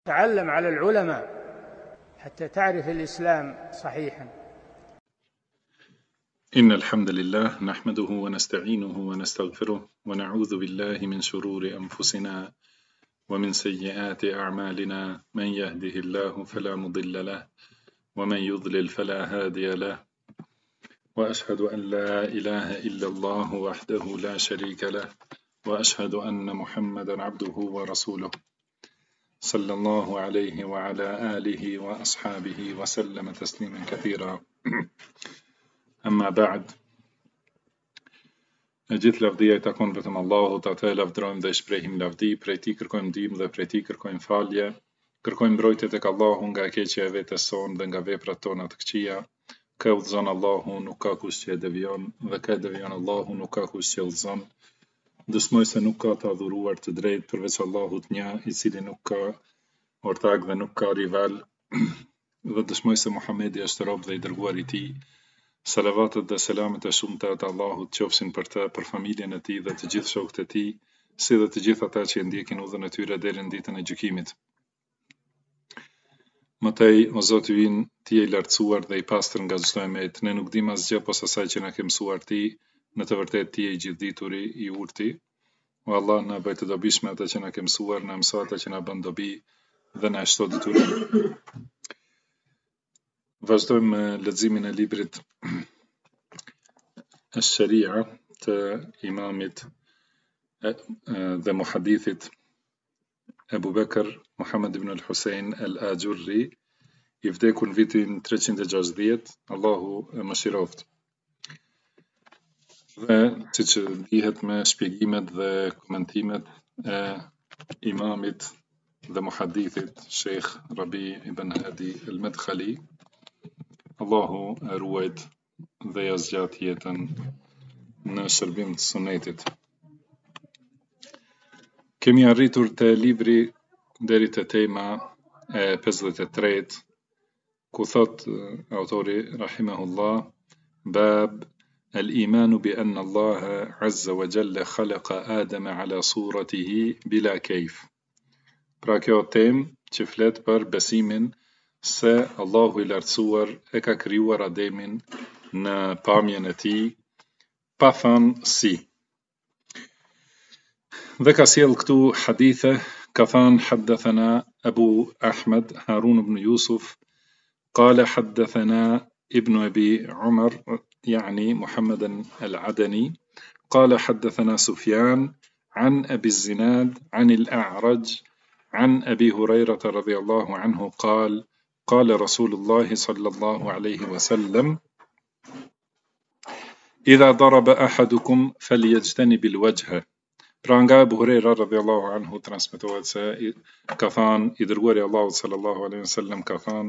تعلم على العلماء حتى تعرف الإسلام صحيحا. إن الحمد لله نحمده ونستعينه ونستغفره ونعوذ بالله من شرور أنفسنا ومن سيئات أعمالنا، من يهده الله فلا مضل له ومن يضلل فلا هادي له، وأشهد أن لا إله إلا الله وحده لا شريك له، وأشهد أن محمدا عبده ورسوله صلى الله عليه وعلى آله وأصحابه وسلم تسليما كثيرا. أما بعد، në gjithë lavdia I takon vetëm Allahut, atë e lavdrojmë dhe shprehim lavdi, prej tij kërkojmë ndihmë dhe prej tij kërkojmë falje, kërkojmë mbrojtje tek Allahu nga keqja e vetes sonë dhe nga veprat tona të këqija. Kë udhëzon Allahu nuk ka kush që e devion, dhe kë devion Allahu nuk ka kush që e udhëzon. Dëshmoj se nuk ka të adhuruar të drejtë përveç Allahut një, I cili nuk ka ortak dhe nuk ka rival, dhe dëshmoj se Muhamedi është rob dhe I dërguar I tij. Salavatet dhe selamet e shumta të Allahut qofshin për të, për familjen e tij dhe të gjithë shokët e tij, si dhe të gjithë ata që ndjekin udhën e tyre deri në ditën e gjykimit. Mëtej, o Zoti ynë, Ti je I lartësuar dhe I pastër nga çdo emet, ne nuk dim asgjë posa asaj që na ke mësuar Ti, në të vërtetë Ti je I gjithdituri, I urti. O Allah, na bëj të dobishme atë që na ke mësuar, na mëso atë që na bën dobi dhe na shto detyrim. Vazhdojmë me leximin e librit Ash-Sharia të imamit dhe muhadithit Ebu Bekr Muhammad ibn al-Husayn al-Ajurri, I vdekur në vitin 360, Allahu e mëshiroft. Dhe siç dihet me shpjegimet dhe komentimet e imamit dhe muhadithit Sheikh Rabi ibn Hadi al-Madkhali, Allahu e ruajt dhe ja zgjat jetën në shërbim të sunetit. Kemi arritur te libri deri te tema e 53, ku thot autori rahimahullah: Bab al-iman bi anna Allah azza wa jalla khalaqa Adama ala suratihi bila kayf. Pra kjo temë që flet për besimin se Allahu I lartësuar e ka krijuar Ademin në pamjen e tij, pa thënë si. Dhe ka sjell këtu hadithe, ka thënë haddathana Abu Ahmad Harun ibn Yusuf قال حدثنا ابن أبي عمر يعني محمد العدني قال حدثنا سفيان عن أبي الزناد عن الأعرج عن أبي هريرة رضي الله عنه قال قال رسول الله صلى الله عليه وسلم إذا ضرب أحدكم فليجتنب الوجه. Pra nga Abu Huraira radhiyallahu anhu transmetohet se ka thënë I dërguari I Allahut sallallahu alaihi wasallam ka thënë: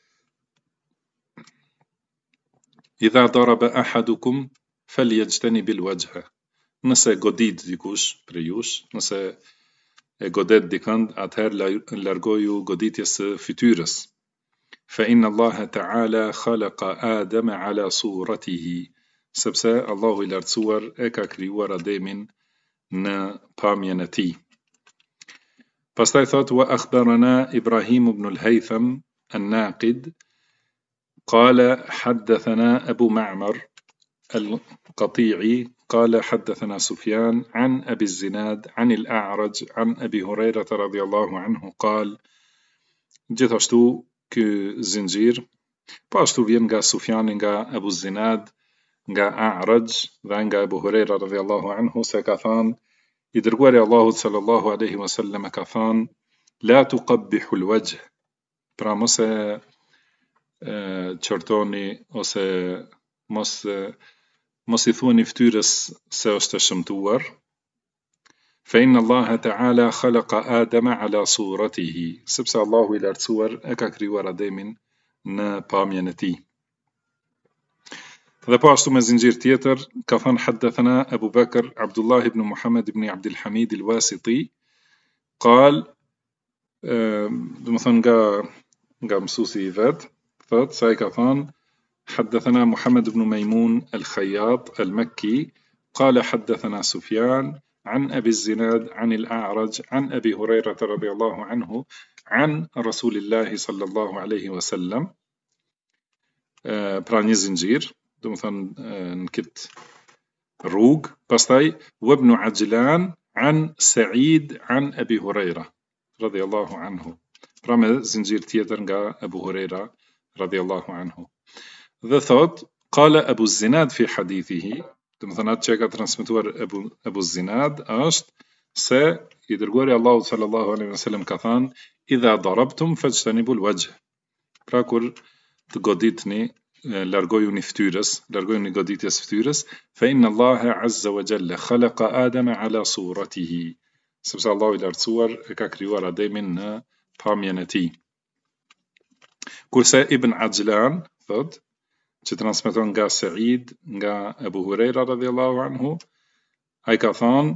Idha daraba ahadukum falyajtanib alwajha. Nëse godit dikush prej jush, nëse e godet dikënd, atëherë largoju goditjes së fytyrës. Fa inna Allah ta'ala khalaqa Adama ala suratihi, sepse Allahu I lartësuar e ka krijuar Ademin në pamjen e tij. Pastaj thot: wa akhbarana Ibrahim ibn al-Haytham an-Naqid قال حدثنا أبو معمر القطيعي قال حدثنا سفيان عن أبي الزناد عن الأعرج عن أبي هريرة رضي الله عنه قال. Gjithashtu ky zinxhir, po ashtu vjen nga Sufjani, nga Abu Zinad, nga A'raj dhe nga Abu Huraira radhiyallahu anhu se ka thënë I dërguari Allahut sallallahu alaihi wasallam ka thënë: La tuqabbihu al-wajh. Pra mos e qortoni ose mos I thuani fytyrës se është e shëmtuar. Fa inna Allah ta'ala khalaqa Adama ala suratihi, sepse Allahu I lartësuar e ka krijuar Ademin në pamjen e tij. Dhe po ashtu me zinxhir tjetër ka thënë haddathana Abu Bakr Abdullah ibn Muhammad ibn Abdul Hamid al-Wasiti قال, do të thënë nga mësuesi I vet, thot se ai ka thënë حدثنا محمد بن ميمون الخياط المكي قال حدثنا سفيان عن أبي الزناد عن الأعرج عن أبي هريرة رضي الله عنه عن رسول الله صلى الله عليه وسلم. pra një zinxhir, do të thënë në këtë rrugë, pastaj وابن عجلان عن سعيد عن أبي هريرة رضي الله عنه. Pra me zinxhir tjetër nga Abu Huraira radhiyallahu anhu. Dhe thot, qala Abu Zinad fi hadithihi, do të thënë atë që ka transmetuar Abu Zinad është se i dërguari Allahu sallallahu alaihi wasallam ka thënë idha darabtum fajtanibul wajh. Pra kur të goditni, largojuni fytyrës, largojuni goditjes fytyrës, fa inna Allaha azza wa jalla khalaqa Adama ala suratihi. Sepse Allahu i lartësuar e ka krijuar Ademin në pamjen e tij. Kurse Ibn Ajlan thot, që transmeton nga Said nga Abu Huraira radhiyallahu anhu, ai ka thënë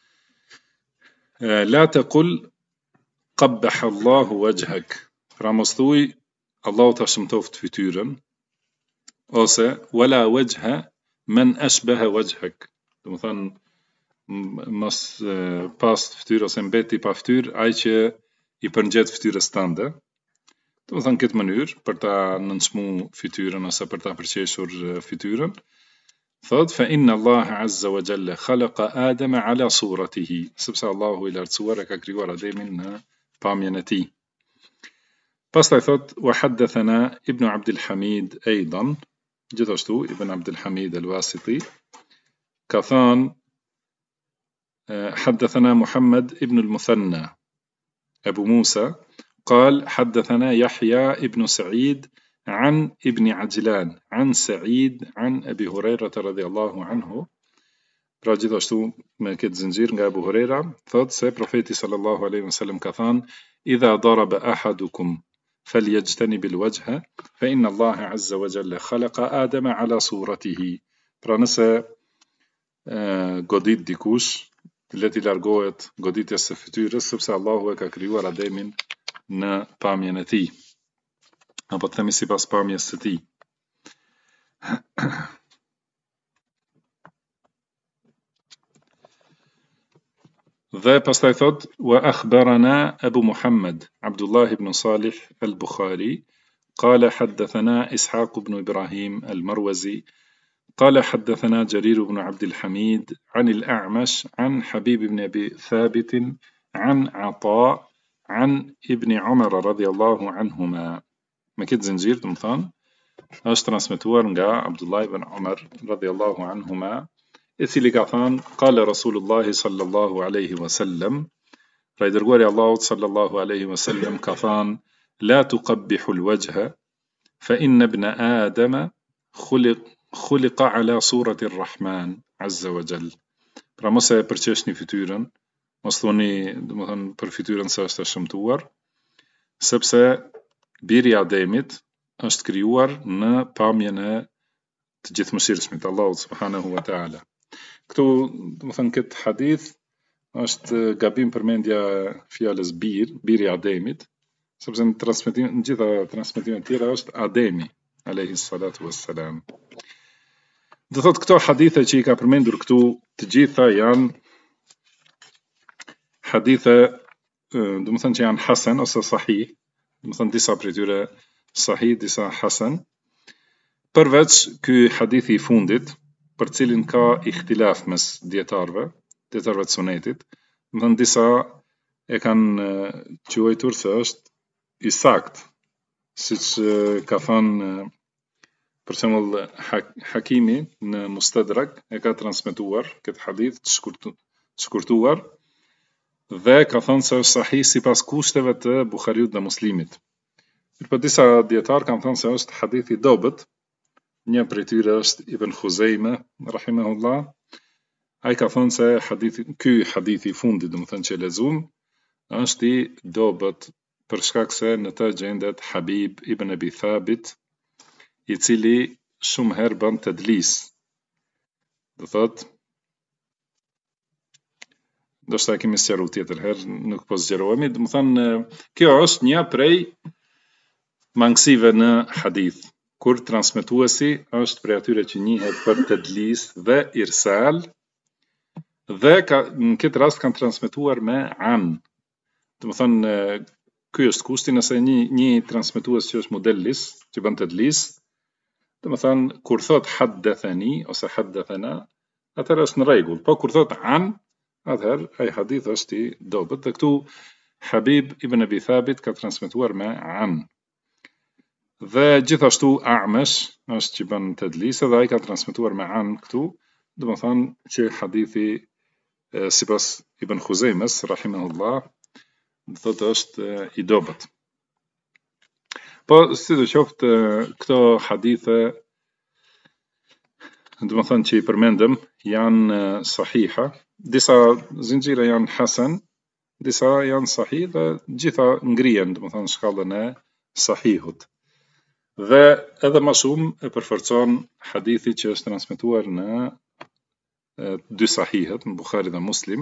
la taqul qabbaha Allahu wajhak. Pra mos thuj Allahu ta shëmtoft fytyrën, ose wala wajha man ashbaha wajhak. Do të thënë mos pas fytyrë ose mbeti pa fytyrë ai që i përngjet fytyrës tënde. Do të thënë këtë mënyrë për ta nënçmu fytyrën ose për ta përqeshur fytyrën. Thot fa inna Allaha azza wa jalla khalaqa Adama ala suratihi, sepse Allahu i lartësuar e ka krijuar Ademin në pamjen e tij. Pastaj thot wa haddathana Ibn Abdul Hamid aidan, gjithashtu Ibn Abdul Hamid al-Wasiti ka thënë حدثنا محمد ابن المثنى أبو موسى قال حدثنا يحيى ابن سعيد عن ابن عجلان عن سعيد عن أبي هريرة رضي الله عنه. Pra gjithashtu me këtë zinxhir nga Abu Huraira, thot se profeti sallallahu alaihi wasallam ka thënë idha daraba ahadukum falyajtanib alwajha fa inna Allaha azza wa jalla khalaqa Adama ala suratihi. Pra nëse godit dikush, le t'i largohet goditjes së fytyrës, sepse Allahu e ka krijuar Ademin në pamjen e tij, apo të themi sipas pamjes së tij. Dhe pastaj thot wa akhbarana Abu Muhammad Abdullah ibn Salih al-Bukhari qala haddathana Ishaq ibn Ibrahim al-Marwazi قال حدثنا جرير بن عبد الحميد عن الأعمش عن حبيب بن أبي ثابت عن عطاء عن ابن عمر رضي الله عنهما. ما كنت زنجير تمثان اش ترانسميتور nga Abdullah ibn Umar رضي الله عنهما اثي لقاثان قال رسول الله صلى الله عليه وسلم رايدر قولي الله صلى الله عليه وسلم كاثان لا تقبح الوجه فإن ابن آدم خلق على صورة الرحمن عز وجل. Pra mos e përqeshni fytyrën, mos thoni, domethënë për fytyrën se është e shëmtuar, sepse biri i Ademit është krijuar në pamjen e të gjithëmshirshmit Allahut subhanahu wa taala. Këtu, domethënë këtë hadith është gabim përmendja fjalës biri i Ademit, sepse në gjitha transmetimet tjera është Ademi alayhi salatu wassalam. Do thot këto hadithe që i ka përmendur këtu të gjitha janë hadithe, do të thënë që janë hasan ose sahih, do të thënë disa prej tyre sahih, disa hasan, përveç ky hadithi i fundit, për cilin ka ikhtilaf mes dietarëve të sunetit, do të thënë disa e kanë quajtur se është i saktë, siç ka thënë për shembull Hakimi në Mustadrak e ka transmetuar këtë hadith të shkurtuar dhe ka thënë se është sahih sipas kushteve të Buhariut dhe Muslimit. Por disa dietar kanë thënë se është hadith i dobët. Një prej tyre është Ibn Khuzaime rahimahullah. Ai ka thënë se ky hadith i fundit, domethënë që lexuam, është i dobët për shkak se në të gjendet Habib ibn Abi Thabit, i cili shumë herë bën tedlis. Do thot, do shta kemi sqaruar tjetër herë, nuk po zgjerohemi, do të thënë kjo është një prej mangësive në hadith, kur transmetuesi është prej atyre që njihet për tedlis dhe irsal, Dhe në këtë rast kanë transmetuar me an. Do të thonë ky është kushti nëse një transmetues që është mudallis, që bën tadlis, do të thonë kur thot haddathani ose haddathana, atëherë është në rregull. Po kur thot an, atëherë ai hadith është i dobët. Dhe këtu Habib ibn Abi Thabit ka transmetuar me an. Dhe gjithashtu A'mash është që bën tadlis dhe ai ka transmetuar me an këtu, do të thonë që hadithi sipas Ibn Khuzejmes rahimahullah thotë është i dobët. Po sidoqoftë këto hadithe do të thonë që i përmendëm janë sahiha, disa zinxhira janë hasan, disa janë sahih dhe gjitha ngrihen do të thonë shkallën e sahihut. Dhe edhe më shumë e përforcon hadithi që është transmetuar në dy sahihet, në Bukhari dhe Muslim,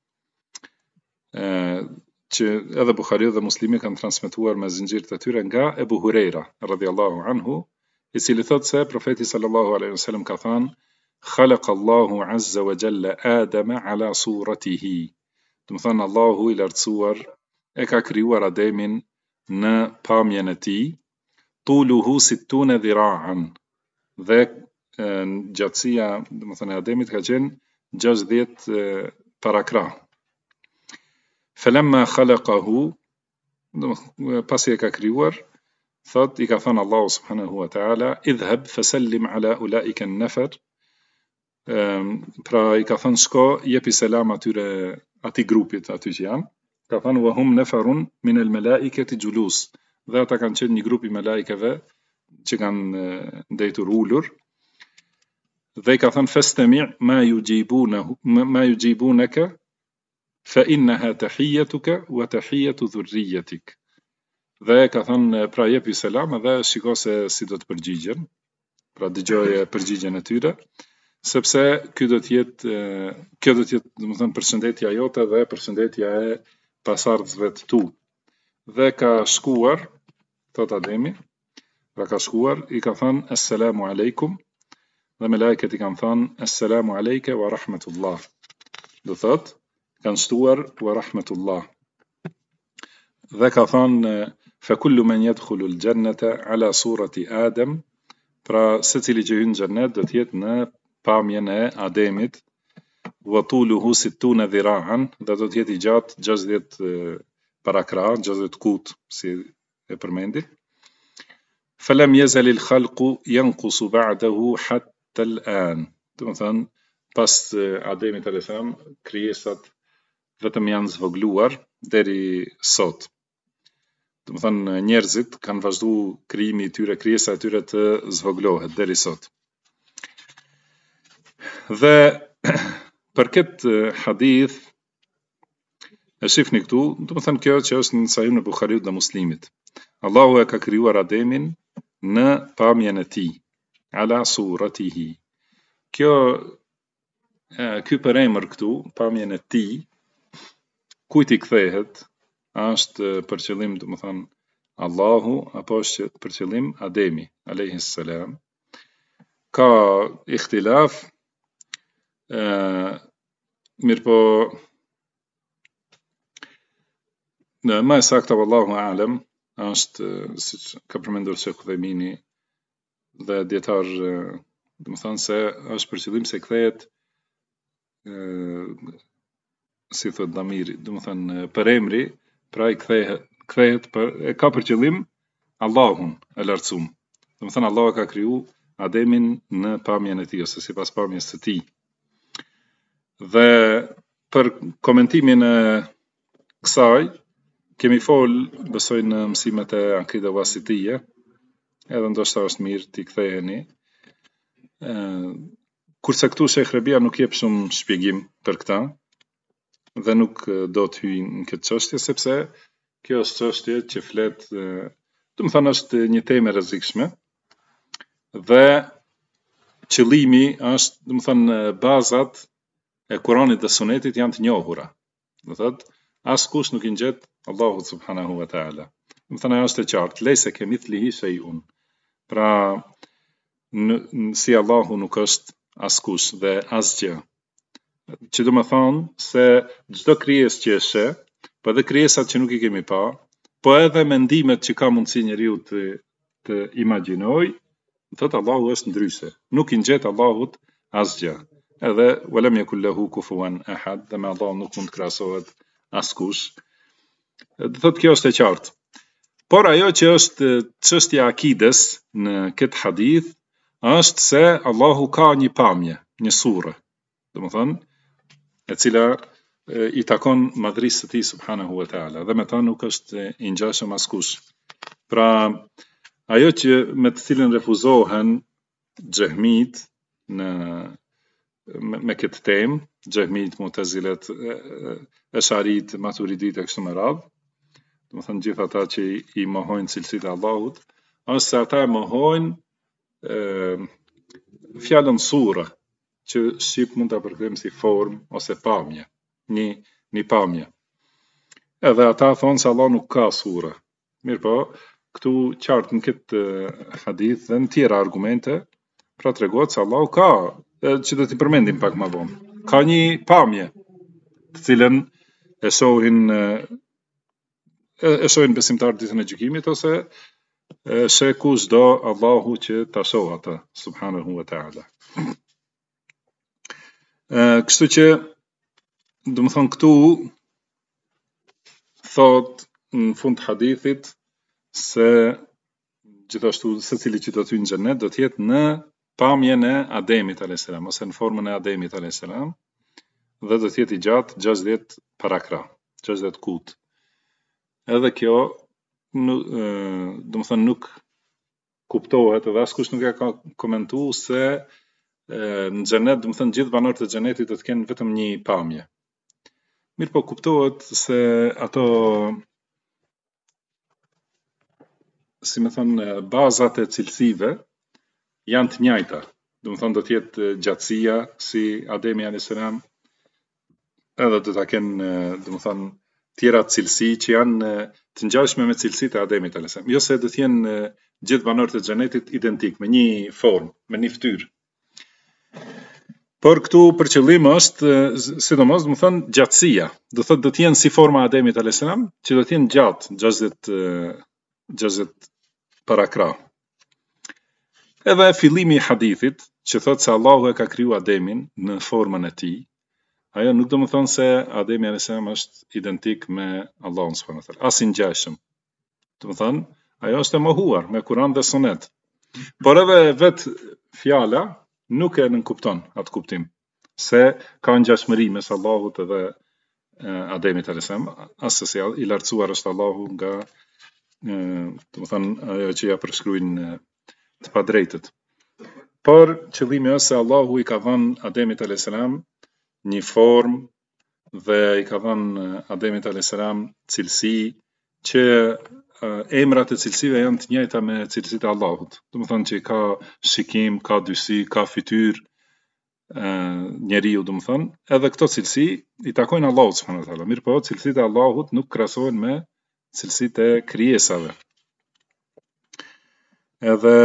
që edhe Bukhariu dhe Muslimi kanë transmetuar me zinxhirët e tyre nga Ebu Hurejra radhiyallahu anhu, i cili thotë se profeti sallallahu alaihi wasallam ka thënë: "Khalaqa Allahu azza wa jalla Adama ala suratihi." Do të thonë Allahu i lartësuar e ka krijuar Ademin në pamjen e tij, tuluhu 60 dhira'an, dhe gjatësia, do të thonë Ademit ka qenë 60 parakrah. Falamma khalaqahu, pasi e ka krijuar, thot i ka thënë Allahu subhanahu wa ta'ala: "Idhhab fasallim ala ulaika an-nafar." Pra i ka thënë shko, jepi selam atyre atij grupit aty që janë. Ka thënë wa hum nafarun min al-malaikati julus. Dhe ata kanë qenë një grup i malaikeve që kanë ndëjtur ulur. Dhe i ka thënë fastami' ma yujibunaka fa innaha tahiyyatuka wa tahiyyatu dhurriyyatik. Dhe ka thënë pra jepi selam dhe shiko se si do të përgjigjen. Pra dëgjoje përgjigjen e tyre, sepse kjo do të jetë, domethënë përshëndetja jote dhe përshëndetja e pasardhësve të tu. Dhe ka shkuar, thot Ademi, pra ka shkuar, i ka thënë assalamu alaikum, dhe me lajket i kanë thënë assalamu alejke wa rahmetullah. Do thot, kanë shtuar wa rahmetullah. Dhe ka thënë fa kullu man yadkhulu al-jannata ala surati Adam, pra secili që hyn në xhennet do të jetë në pamjen e Ademit, wa tuluhu 60 dhira'an, dhe do të jetë i gjatë 60 parakrah, 60 kut, si e përmendi. Falam yazal al-khalqu yanqusu ba'dahu hatta al-an. Do të thonë pas Ademit alayhis salam krijesat vetëm janë zvogluar deri sot. Do të thonë njerëzit kanë vazhduar krijimi i tyre, krijesa e tyre të zvoglohet deri sot. Dhe për këtë hadith e shifni këtu, do të thënë kjo që është në Sahihun e Bukhariut dhe Muslimit. Allahu e ka krijuar Ademin në pamjen e tij, ala suratihi. Ky përemër këtu, pamjen e tij, kujt i kthehet? Është për qëllim, do të thënë Allahu, apo është për qëllim Ademi alayhis salam? Ka ikhtilaf, mirë po në më saktë wallahu a'lam është siç ka përmendur Sheikh Uthaymini dhe dietar, do të thonë se është për qëllim se kthehet si thot damiri, do të thonë për emri, pra i kthehet ka për qëllim Allahun e lartësuar. Do të thonë Allahu ka kriju Ademin në pamjen e tij ose sipas pamjes së tij. Dhe për komentimin e kësaj kemi fol, besoj në mësimet e akide wasitije, edhe ndoshta është mirë t'i ktheheni. Kurse këtu Sheikh Rabia nuk jep shumë shpjegim për këtë dhe nuk do të hyj në këtë çështje, sepse kjo është çështje që flet, do të thënë është një temë e rrezikshme dhe qëllimi është, do të thënë bazat e Kuranit dhe Sunetit janë të njohura. Do thotë askush nuk i ngjet Allahu subhanahu wa ta'ala. Do thënë ajo është e qartë, leysa kemithlihi shay'un. Pra si Allahu nuk është askush dhe asgjë. që do më thonë se çdo krijesë që e sheh, po edhe krijesat që nuk i kemi pa, po edhe mendimet që ka mundësi njeriu të imagjinoj, thotë Allahu është ndryshe. Nuk i ngjet Allahut asgjë. Edhe walam yakul lahu kufuwan ahad, dhe me Allahun nuk mund të krahasohet askush. Do thotë kjo është e qartë. Por ajo që është çështja e akides në këtë hadith është se Allahu ka një pamje, një surë, domethënë e cila i takon madhrisë së tij subhanahu wa taala, dhe me ta nuk është i ngjashëm askush. Pra, ajo që me të cilën refuzohen xehmit me këtë temë, xehmit, mu'tazilet, esharit, maturidit e kështu me radhë, domethënë gjithë ata që i mohojnë cilësitë e Allahut, është se ata e mohojnë fjalën sura, që shqip mund ta përkthejmë si formë ose pamje, një pamje. Edhe ata thonë se Allah nuk ka sura. Mirë po, këtu qartë në këtë hadith dhe në tjera argumente, pra tregohet se Allahu ka, që do t'i përmendim pak më vonë, ka një pamje, të cilën e shohin besimtarët ditën e gjykimit, ose sheh kushdo Allahu që ta shoh ata subhanahu wa taala. Kështu që do të thonë këtu thot në fund të hadithit se gjithashtu secili që do të hyjë në xhenet do të jetë në pamjen e Ademit alayhis salam, ose në formën e Ademit alayhis salam, dhe do të jetë i gjatë 60 parakra, 60 kut. Edhe kjo do të thonë nuk kuptohet, edhe askush nuk e ka komentuar se në xhenet, do të thonë gjithë banorët e xhenetit do të kenë vetëm një pamje. Mirë po kuptohet se ato, si më thonë, bazat e cilësive janë të njëjta. Do të thonë do të jetë gjatësia si Ademi alayhis salam, edhe do ta kenë, do të thonë, tjera cilësi që janë të ngjashme me cilësitë e Ademit alayhis salam. Jo se do të jenë gjithë banorët e xhenetit identik, me një formë, me një fytyrë. Por këtu për qëllim është, sidomos, do të thonë gjatësia. Do thotë do të jenë si forma e Ademit alayhis salam, që do të jenë gjatë 60 parakra. Edhe fillimi i hadithit, që thotë se Allahu e ka kriju Ademin në formën e tij, ajo nuk do të thonë se Ademi alayhis salam është identik me Allahun subhanahu wa taala, as i ngjashëm. Do të thonë, ajo është e mohuar me Kur'an dhe Sunet. Por edhe vetë fjala nuk e nënkupton atë kuptim, se ka ngjashmëri mes Allahut edhe Ademit alayhis salam, as se i lartësuar është Allahu nga, do të thonë, ajo që ja përshkruajnë të padrejtët. Por qëllimi është se Allahu i ka dhënë Ademit alayhis salam një formë dhe i ka dhënë Ademit alayhis salam cilësi që emrat e cilësive janë të njëjta me cilësitë e Allahut. Do të thonë që ka shikim, ka dysi, ka fytyrë, njeriu, do të thonë, edhe këto cilësi i takojnë Allahut subhanahu wa taala. Mirë po, cilësitë e Allahut nuk krahasohen me cilësitë e krijesave. Edhe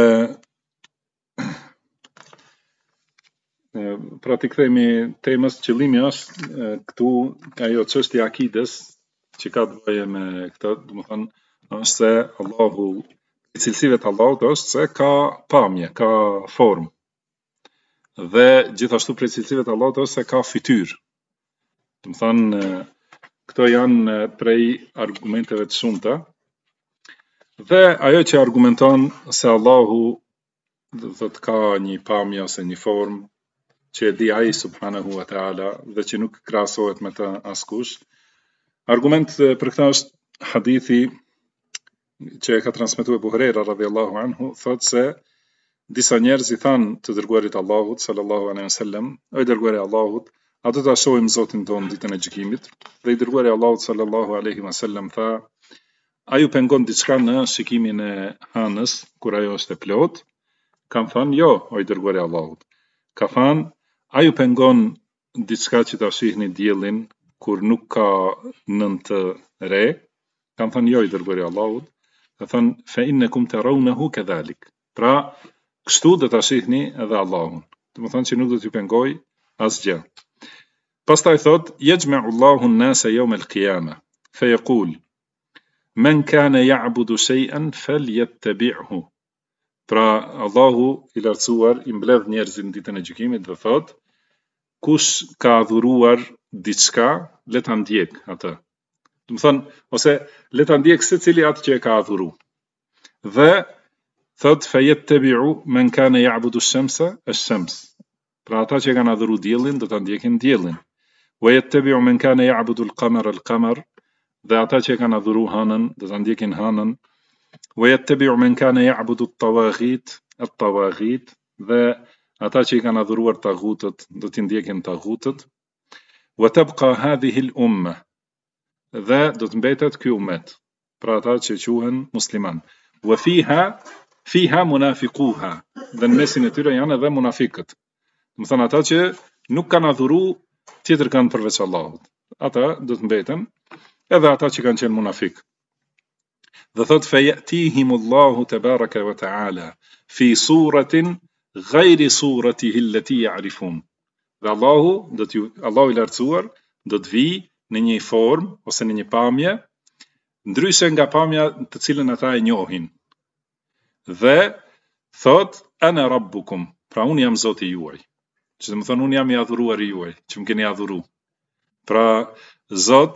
pra të kthehemi temës, qëllimi është këtu ajo çështja e akides që ka të bëjë me këtë, do të thonë, është se Allahu, cilësive të Allahut është se ka pamje, ka formë. Dhe gjithashtu prej cilësive të Allahut është se ka fytyrë. Do të thonë, këto janë prej argumenteve të shumta. Dhe ajo që argumenton se Allahu do të ka një pamje ose një formë që e di ai subhanahu wa taala dhe që nuk krahasohet me të askush. Argument për këtë është hadithi që e ka transmetuar Abu Huraira radhiyallahu anhu, thotë se disa njerëz i thanë të dërguarit Allahut sallallahu alaihi wasallam, o i dërguari Allahut, a do ta shohim Zotin ton ditën e gjykimit? Dhe i dërguari Allahut sallallahu alaihi wasallam tha, a ju pengon diçka në shikimin e hanës kur ajo është e plot? Kam thënë jo, o i dërguari Allahut. Ka thënë, a ju pengon diçka që ta shihni diellin kur nuk ka nëntë të re? Kam thënë jo, i dërguari Allahut. Ka thënë, fa innakum tarawnahu kadhalik. Pra, kështu do ta shihni edhe Allahun. Do të thonë që nuk do t'ju pengoj asgjë. Pastaj thot, yajma'u Allahu an-nasa yawm al-qiyamah, fa yaqul man kana ya'budu shay'an falyattabi'hu. Pra Allahu i lartësuar i mbledh njerëzit në ditën e gjykimit dhe thot, kush ka adhuruar diçka, le ta ndjek atë. Do të thonë, ose le ta ndjek secili atë që e ka adhuru. Dhe thot fayattabi'u man kana ya'budu ash-shamsa ash-shams. Pra ata që kanë adhuru diellin do ta ndjekin diellin. Wa yattabi'u man kana ya'budu al-qamara al-qamar. Dhe ata që kanë adhuru hënën do ta ndjekin hënën. Wa yattabi'u man kana ya'budu at-tawaghit. Dhe ata që kanë adhuruar taghutët do t'i ndjekin taghutët. Wa tabqa hadhihi al-umma. Dhe do të mbetet ky ummet, pra ata që quhen musliman. Wa fiha munafiquha. Dhe në mesin e tyre janë edhe munafikët. Do të thonë ata që nuk kanë adhuru tjetër kanë përveç Allahut. Ata do të mbeten, edhe ata që kanë qenë munafik. Dhe thot fayatihimullahu tabaraka wa ta'ala fi suratin ghayri suratihi allati ya'rifun. Dhe Allahu i lartësuar do të vi në një formë ose në një pamje ndryshe nga pamja të cilën ata e njohin. Dhe thot ana rabbukum, pra unë jam Zoti juaj. Që do të thonë unë jam i adhuruar i juaj, që më keni adhuru. Pra Zot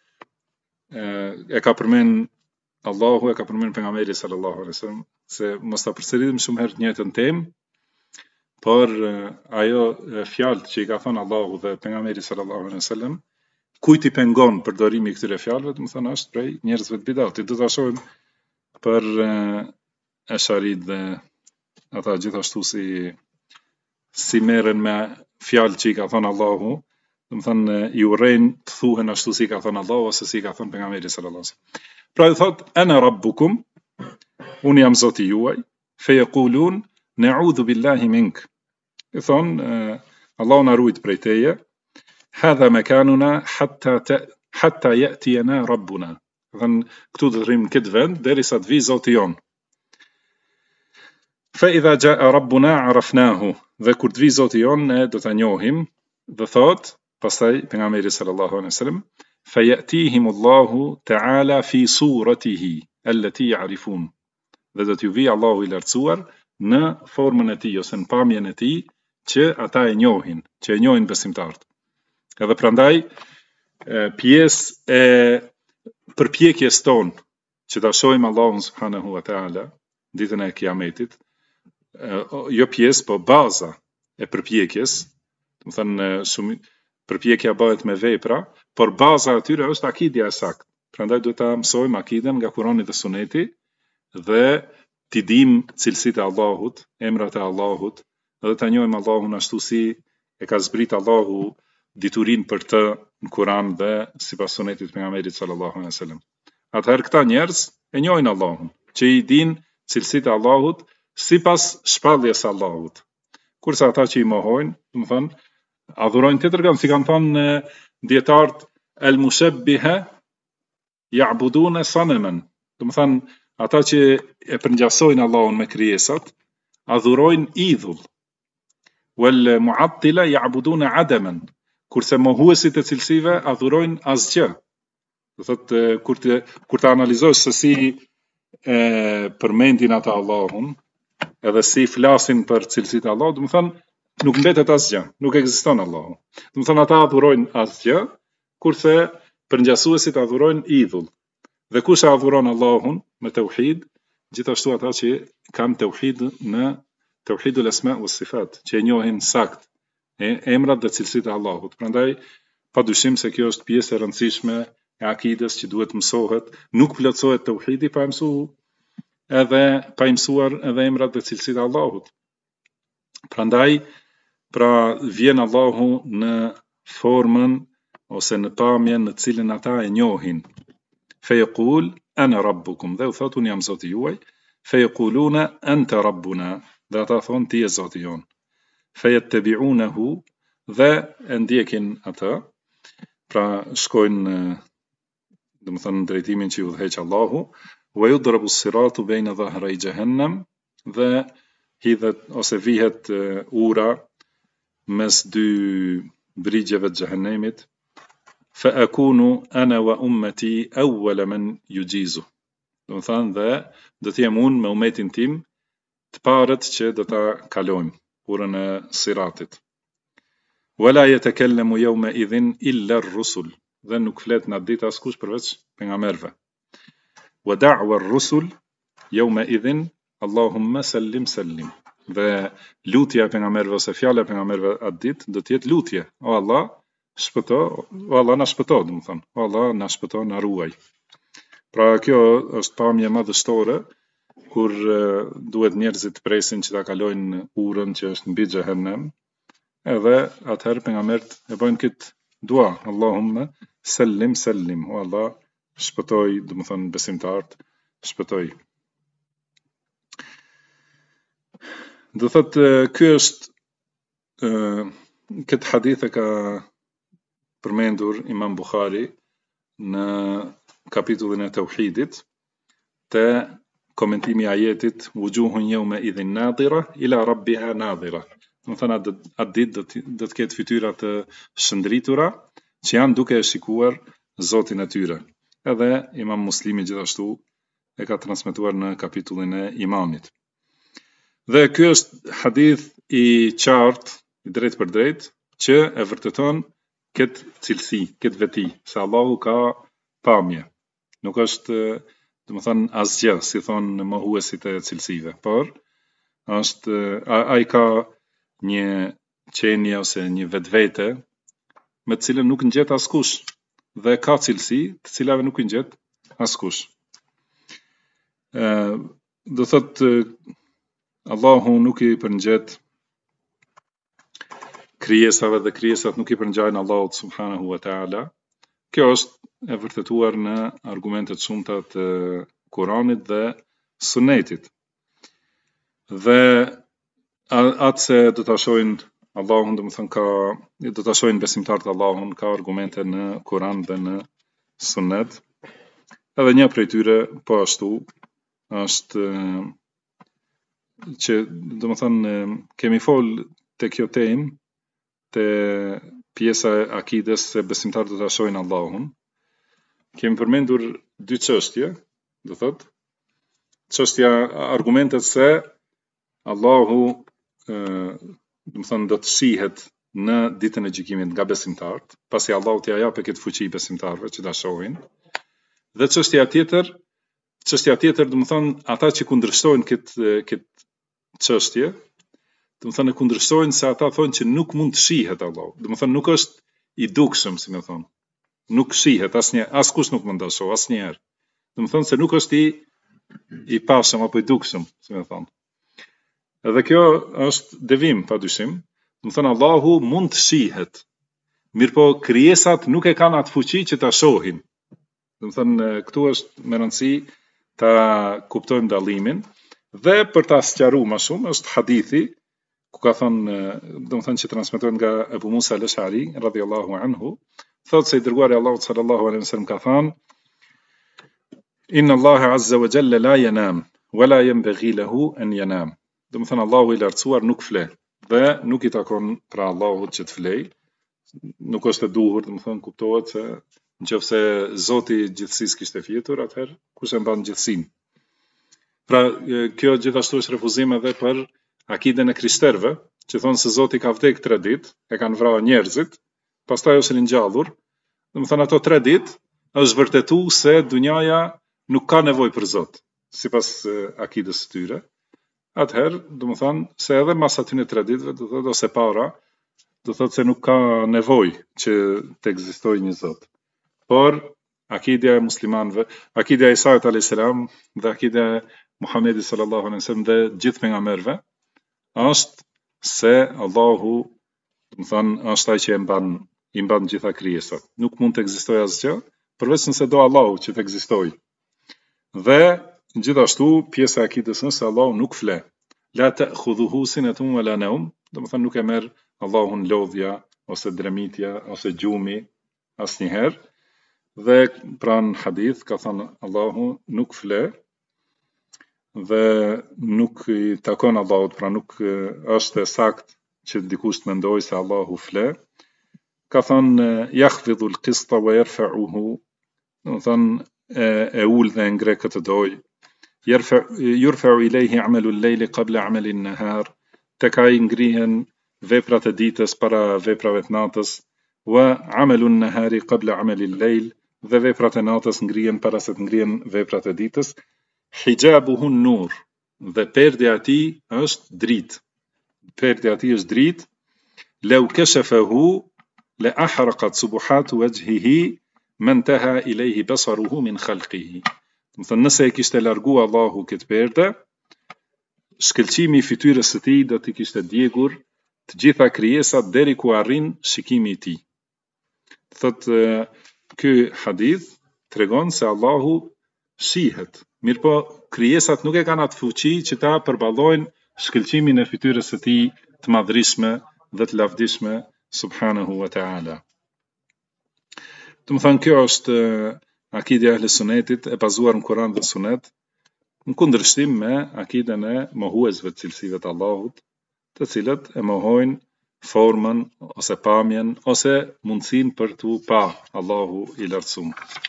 e ka përmend Allahu, e ka përmend pejgamberi sallallahu alaihi wasallam, se mos ta përsëritim shumë herë të njëjtën temë, por ajo fjalë që i ka thënë Allahu dhe pejgamberi sallallahu alaihi wasallam, kujt i pengon përdorimi i këtyre fjalëve, do të thonë është prej njerëzve të bidatit. Do ta shohim për Asharid dhe ata gjithashtu si merren me fjalë që i ka thënë Allahu, do të thonë i urrejnë të thuhen ashtu si ka thënë Allahu ose si ka thënë pejgamberi sallallahu alaihi wasallam. Pra i thot ana rabbukum, unë jam Zoti juaj, fe yaqulun na'udhu billahi mink. I thon Allahu na ruajt prej teje. Hadha makanuna hatta ya'tiyana rabbuna. Dhe këtu do të rrim në këtë vend derisa të vijë Zoti jon. Fa idha ja'a rabbuna 'arafnahu. Dhe kur të vijë Zoti jon ne do ta njohim. Dhe thot pastaj pejgamberi sallallahu alaihi wasallam fayatihimullahu ta'ala fi suratihi allati ya'rifun. Dhe do t'ju vi Allahu i lartësuar në formën e tij ose në pamjen e tij që ata e njohin, që e njohin besimtarët. Edhe prandaj pjesë e përpjekjes tonë që ta shohim Allahun subhanahu wa ta'ala ditën e kiametit, jo pjesë, po baza e përpjekjes, do të thënë shumë përpjekja bëhet me vepra, por baza e tyre është akidja e saktë. Prandaj duhet ta mësojmë akiden nga Kurani dhe Suneti dhe t'i dim cilësitë e Allahut, emrat e Allahut, dhe ta njohim Allahun ashtu si e ka zbrit Allahu diturin për të në Kur'an dhe sipas Sunetit të pejgamberit sallallahu alaihi wasallam. Atëherë këta njerëz e njohin Allahun, që i din cilësitë e Allahut sipas shpalljes së Allahut. Kurse ata që i mohojnë, do të thonë, adhurojnë tjetër kanë, si kanë thënë dietarët al-mushabbiha ya'buduna sanaman. Do të thonë, ata që e përngjasojnë Allahun me krijesat, adhurojnë idhull. Wal mu'attila ya'buduna 'adaman. Kurse mohuesit e cilësive adhurojnë asgjë. Do thotë kur ta analizosh se si përmendin ata Allahun, edhe si flasin për cilësitë e Allahut, do të thonë nuk mbetet asgjë, nuk ekziston Allahu. Do të thonë ata adhurojnë asgjë, kurse përngjasuesit adhurojnë idhull. Dhe kush e adhuron Allahun me tauhid, gjithashtu ata që kanë tauhid në tauhidul asma was sifat, që e njohin sakt emrat dhe cilësitë e Allahut. Prandaj padyshim se kjo është pjesë e rëndësishme e akides që duhet mësohet, nuk plotësohet tauhidi pa mësuar edhe emrat dhe cilësitë e Allahut. Prandaj pra vjen Allahu në formën ose në pamjen në cilën ata e njohin. Fe yaqul ana rabbukum, dhe u thot unë jam Zoti juaj. Fe yaquluna anta rabbuna, dhe ata thonë ti je Zoti jon. Fe yattabi'unahu, dhe e ndjekin ata, pra shkojnë do të thonë në drejtimin që i udhëheq Allahu. Wa yudrabu as-siratu bayna dhahray jahannam, dhe hidhet ose vihet ura mes dy brigjeve të xhehenemit, fa akunu ana wa ummati awwala man yujizu. Do të thënë dhe do të jem unë me umetin tim të parët që do ta kalojmë urën e siratit. Wala yatakallamu yawma idhin illa ar-rusul. Dhe nuk flet në atë ditë askush përveç pejgamberëve. Wa da'wa ar-rusul yawma idhin Allahumma sallim sallim. Dhe lutja e pejgamberëve ose fjala e pejgamberëve atë ditë do të jetë lutje. O Allah, shpëto, o Allah na shpëto, do të thonë. O Allah na shpëto, na ruaj. Pra kjo është pamje madhështore kur duhet njerëzit të presin që ta kalojnë urën që është mbi xhehenem, edhe atëherë pejgamberët e bojnë këtë dua, Allahumma sallim sallim, o Allah shpëtoj, do të thonë besimtarët, shpëtoj. Do thotë ky është këtë hadith e ka përmendur Imam Bukhari në kapitullin e tauhidit te komentimi i ajetit wujuhun yawma idhin nadira ila rabbiha nadira. Do thënë atë ditë do të ketë fytyra të shëndritura që janë duke e shikuar Zotin e tyre. Edhe Imam Muslimi gjithashtu e ka transmetuar në kapitullin e Imamit. Dhe ky është hadith i qartë, i drejt për drejt, që e vërteton këtë cilësi, këtë veti, se Allahu ka pamje. Nuk është, do të thënë, asgjë, si thonë mohuesit e cilësive, por është ai ka një qenie ose një vetvete me të cilën nuk ngjet askush dhe ka cilësi të cilave nuk i ngjet askush. Do thotë Allahu nuk i përngjet krijesave dhe krijesat nuk i përngjajnë Allahut subhanahu wa taala. Kjo është e vërtetuar në argumentet shumëta të Kuranit dhe Sunetit. Dhe atë se do ta shohin Allahun, do të thënë do ta shohin besimtarët Allahun, ka argumente në Kuran dhe në Sunet. Edhe një prej tyre po ashtu është që do të thënë kemi fol te kjo temë te pjesa e akides se besimtarët do ta shohin Allahun. Kemi përmendur dy çështje, do thotë çështja argumentet se Allahu do të thënë do të shihet në ditën e gjykimit nga besimtarët, pasi Allahu t'i japë këtë fuqi besimtarëve që ta shohin. Dhe çështja tjetër do të thënë ata që kundërshtojnë këtë çështje, do të thënë kundërshtojnë se ata thonë që nuk mund të shihet Allahu. Do të thënë nuk është i dukshëm, si më thonë. Nuk shihet askush nuk mund ta shohë asnjëherë. Do të thënë se nuk është i pashëm apo i dukshëm, si më thonë. Edhe kjo është devim padyshim. Do të thënë Allahu mund të shihet. Mirpo krijesat nuk e kanë atë fuqi që ta shohin. Do të thënë këtu është me rëndësi ta kuptojmë dallimin dhe për ta sqaruar më shumë është hadithi ku ka thënë, do të thënë që transmetohet nga Abu Musa al-Ash'ari radhiyallahu anhu, thotë se i dërguari Allahut sallallahu alaihi wasallam ka thënë: Inna Allaha azza wa jalla la yanam wa la yanbaghi lahu an yanam. Do të thënë Allahu i lartësuar nuk fle dhe nuk i takon pra Allahut që të flej. Nuk është e duhur, do të thënë kuptohet se nëse Zoti i gjithësisë kishte fjetur, atëherë kush e mban gjithësinë. Pra kjo gjithashtu është refuzim edhe për akiden e krishterëve, që thonë se Zoti ka vdekur 3 ditë, e kanë vrarë njerëzit, pastaj është ringjallur. Do të thënë ato 3 ditë është vërtetuar se dunjaja nuk ka nevojë për Zot, sipas akides së tyre. Atëherë, do të thënë se edhe mas atyre 3 ditëve, do thotë ose para, do thotë se nuk ka nevojë që të ekzistojë një Zot. Por akidja e muslimanëve, akidja e Isait alayhis salam dhe akidja e Muhamedit sallallahu alaihi wasallam dhe gjithë pejgamberëve është se Allahu, do të thënë, është ai që i mban gjitha krijesat. Nuk mund të ekzistojë asgjë përveç nëse do Allahu që të ekzistojë. Dhe gjithashtu pjesa e akides është se Allahu nuk fle. La ta'khudhuhu sinatun wa la nawm, do të thënë nuk e merr Allahun lodhja ose dremitja ose gjumi asnjëherë. Dhe pranë hadith ka thënë Allahu nuk fle dhe nuk i takon Allahut, pra nuk është e saktë që dikush të mendojë se Allahu fle. ka thënë yakhfidhu al-qista wa yarfa'uhu, do të thënë e ul dhe ngre këtë doj. Yurfa'u ilayhi 'amalu al-layli qabla 'amali an-nahar, tek ai ngrihen veprat e ditës para veprave të natës, wa 'amalu an-nahari qabla 'amali al-layl, dhe veprat e natës ngrihen para se të ngrihen veprat e ditës. Hijabuhu an-nur, dhe perdja e tij është dritë. Perdja e tij është dritë. Law kashafahu la ahraqat subuhat wajhihi man taha ilayhi basaruhu min khalqihi. Do thënë nëse e kishte largu Allahu këtë perde, shkëlqimi i fytyrës së tij do t'i kishte djegur të gjitha krijesat deri ku arrin shikimi i tij. Thotë ky hadith tregon se Allahu shihet, mirëpo krijesat nuk e kanë atë fuqi që ta përballojnë shkëlqimin e fytyrës së tij të madhrishme dhe të lavdishme subhanahu wa ta'ala. Do të thënë kjo është akida e Ahlis-Sunetit e bazuar në Kur'an dhe Sunet, në kundërshtim me akiden e mohuesve të cilësive të Allahut, të cilët e mohojnë formën ose pamjen ose mundësinë për t'u pa Allahu i lartësuar.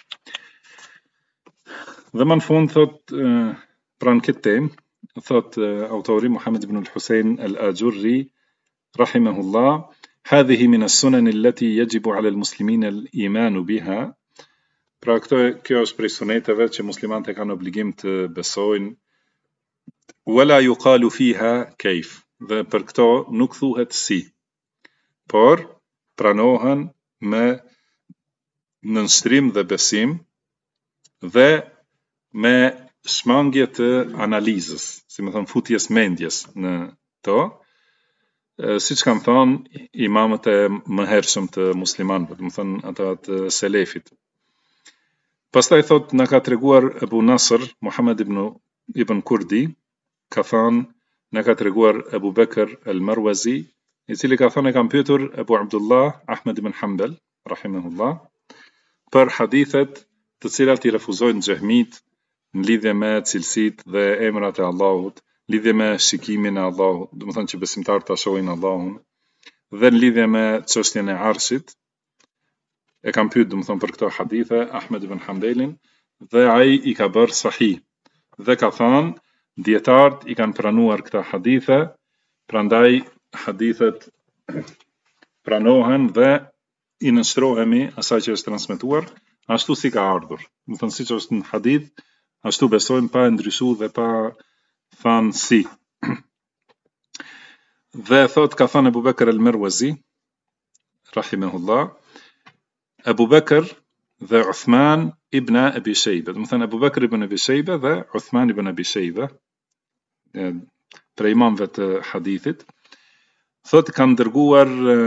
Dhe më në fund thot pranë këtë temë, thot autori Muhammed ibn al-Husayn al-Ajurri rahimahullah, hadhihi min as-sunan allati yajibu 'ala al-muslimin al-iman biha. Pra kjo është prej suneteve që muslimanët e kanë obligim të besojnë. Wala yuqalu fiha kayf, dhe për këto nuk thuhet si, por pranohen me nënshtrim dhe besim dhe me shmangje të analizës, si më thënë futjes mendjes në to, siç kanë thënë imamët e mëhershëm të muslimanëve, do të thënë ata të selefit. Pastaj thot na ka treguar Abu Nasr Muhammad ibn Kurdi, ka thënë na ka treguar Abu Bakr al-Marwazi, i cili ka thënë e kam pyetur Abu Abdullah Ahmed ibn Hanbal rahimahullah për hadithet të cilat i refuzojnë xehmit në lidhje me cilësitë dhe emrat e Allahut, lidhje me shikimin e Allahut, do të thënë që besimtarët ta shohin Allahun, dhe në lidhje me çështjen e Arshit. E kam pyet do të thënë për këto hadithe Ahmed ibn Hanbalin dhe ai i ka bërë sahih dhe ka thënë dietarët i kanë pranuar këta hadithe, prandaj hadithet pranohen dhe i nënshtrohemi asaj që është transmetuar ashtu si ka ardhur. Do thënë siç është në hadith, ashtu besojmë pa ndryshuar dhe pa thënë si. Dhe thot ka thënë Abu Bakr al-Marwazi rahimahullah, Abu Bakr dhe Uthman ibn Abi Shayba, do të thënë Abu Bakr ibn Abi Shayba dhe Uthman ibn Abi Shayba, për imamëve të hadithit, thot kanë dërguar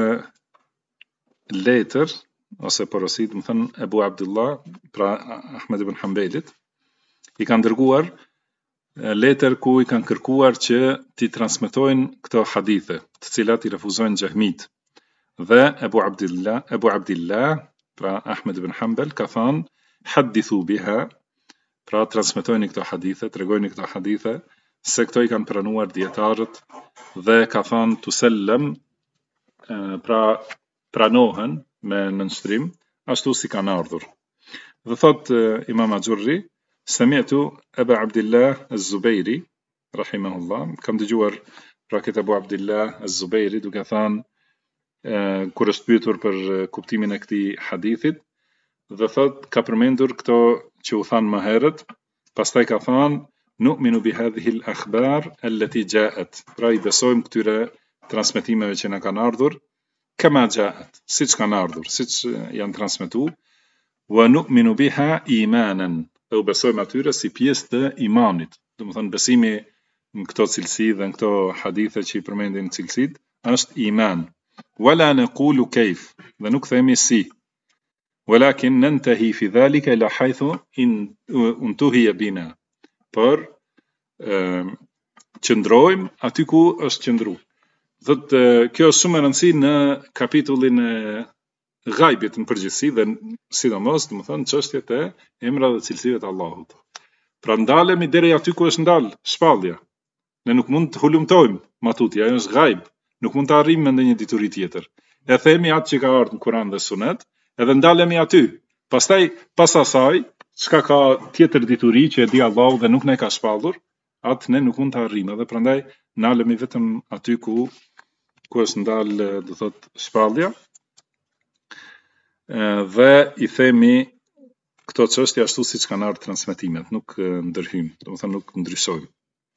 letër ose porosi, do të thënë Abu Abdullah, pra Ahmed ibn Hanbalit, i kanë dërguar letër ku i kanë kërkuar që t'i transmetojnë këto hadithe, të cilat i refuzojnë xehmit. Dhe Abu Abdullah, pra Ahmed ibn Hanbal, ka thënë hadithu biha, pra transmetojnë këto hadithe, tregojnë këto hadithe, se këto i kanë pranuar dietarët, dhe ka thënë tusallem, pra pranohen me nënshtrim, ashtu si kanë ardhur. Dhe thot Imam Ajurri, sami'tu Aba Abdullah az-Zubairi rahimahullah, kam dëgjuar pra këtë Abu Abdullah az-Zubairi duke thënë kur është pyetur për kuptimin e këtij hadithit, dhe thot ka përmendur këto që u thanë më herët, pastaj ka thënë nu'minu bi hadhihi al-akhbar allati ja'at, pra i besojmë këtyre transmetimeve që na kanë ardhur, kama ja'at, siç kanë ardhur, siç janë transmetuar, wa nu'minu biha imanan, dhe u besojmë atyre si pjesë të imanit. Do të thënë besimi në këto cilësi dhe në këto hadithe që i përmendin cilësitë është iman. Wala naqulu kayf, dhe nuk themi si. Walakin nantahi fi dhalika ila haythu untuhiya bina. Por qëndrojmë aty ku është qëndruar. Thotë kjo është shumë e rëndësishme në kapitullin e ghaibit në përgjithësi dhe sidomos, do të thënë çështjet e emrave dhe cilësive të Allahut. Pra ndalemi deri aty ku është ndal shpallja. Ne nuk mund të hulumtojmë matutja, ajo është ghaib, nuk mund të arrijmë me ndonjë dituri tjetër. e themi atë që ka ardhur në Kur'an dhe Sunet, edhe ndalemi aty. Pastaj pas asaj, çka ka tjetër dituri që e di Allahu dhe nuk na ka shpallur, atë ne nuk mund ta arrijmë, dhe prandaj nalemi vetëm aty ku është ndalë, do thot, shpallja, dhe i themi këto çështje ashtu siç kanë ardhur transmetimet, nuk ndërhyjmë, domethënë nuk ndryshojmë.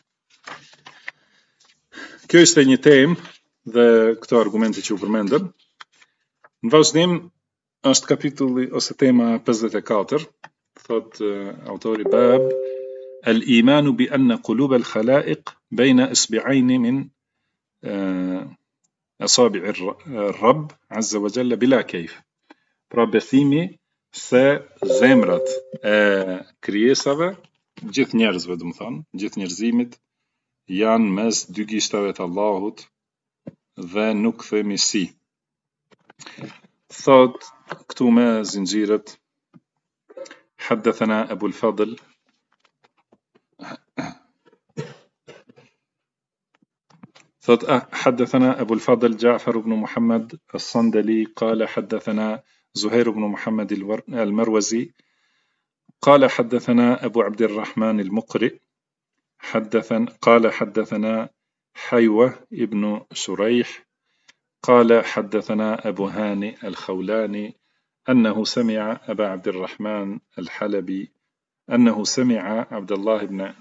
Kjo ishte një temë dhe këto argumente që u përmendëm. Në vazhdim është kapitulli ose tema 54, thot autori bab al-imanu bi anna qulub al-khalaiq bayna isbi'ayn min asabi' ar-rabb azza wa jalla bila kayf. Pra besimi se zemrat e krijesave, gjithë njerëzve, do të thonë, gjithë njerëzimit janë mes dy gishtave të Allahut dhe nuk themi si. Thot këtu me zinxhirët: Haddathana Abu al-Fadl thot حدثنا أبو الفضل جعفر بن محمد الصندلي قال حدثنا زهير بن محمد المروزي قال حدثنا أبو عبد الرحمن المقرئ قال حدثنا حيوة ابن شريح قال حدثنا أبو هانئ الخولاني أنه سمع أبا عبد الرحمن الحلبي أنه سمع عبد الله بن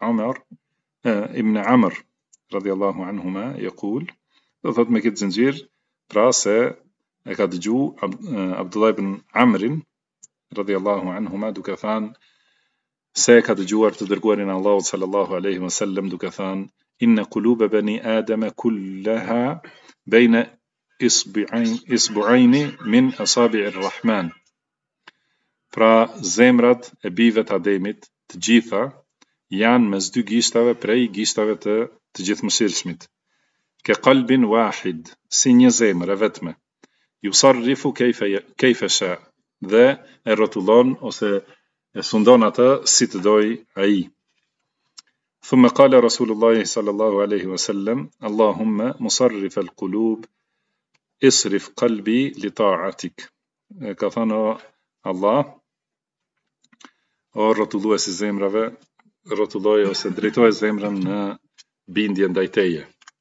عمر رضي الله عنهما يقول thot me këtë zinxhir, pra se e ka dëgju Abdullah ibn Amrin radhiyallahu anhuma duke thënë se ka dëgjuar të dërguarin Allahut sallallahu alaihi wasallam duke thënë: inna quluba bani adama kullaha bayna isbu'ayn min asabi'ir rahman. Pra zemrat e bijve të Ademit të gjitha janë mes dy gishtave prej gishtave të gjithëmëshirshmit. Ke qalbin wahid, si një zemër e vetme, yusarrifu kayfa sha, dhe e rrotullon ose e sundon atë si të doj ai. Thumma qala Rasulullah sallallahu alaihi wasallam: Allahumma musarrif al-qulub isrif qalbi li ta'atik. Ka thënë Allah, o rrotulluesi i zemrave, rrotulloj ose drejtoj zemrën në bindje ndaj teje.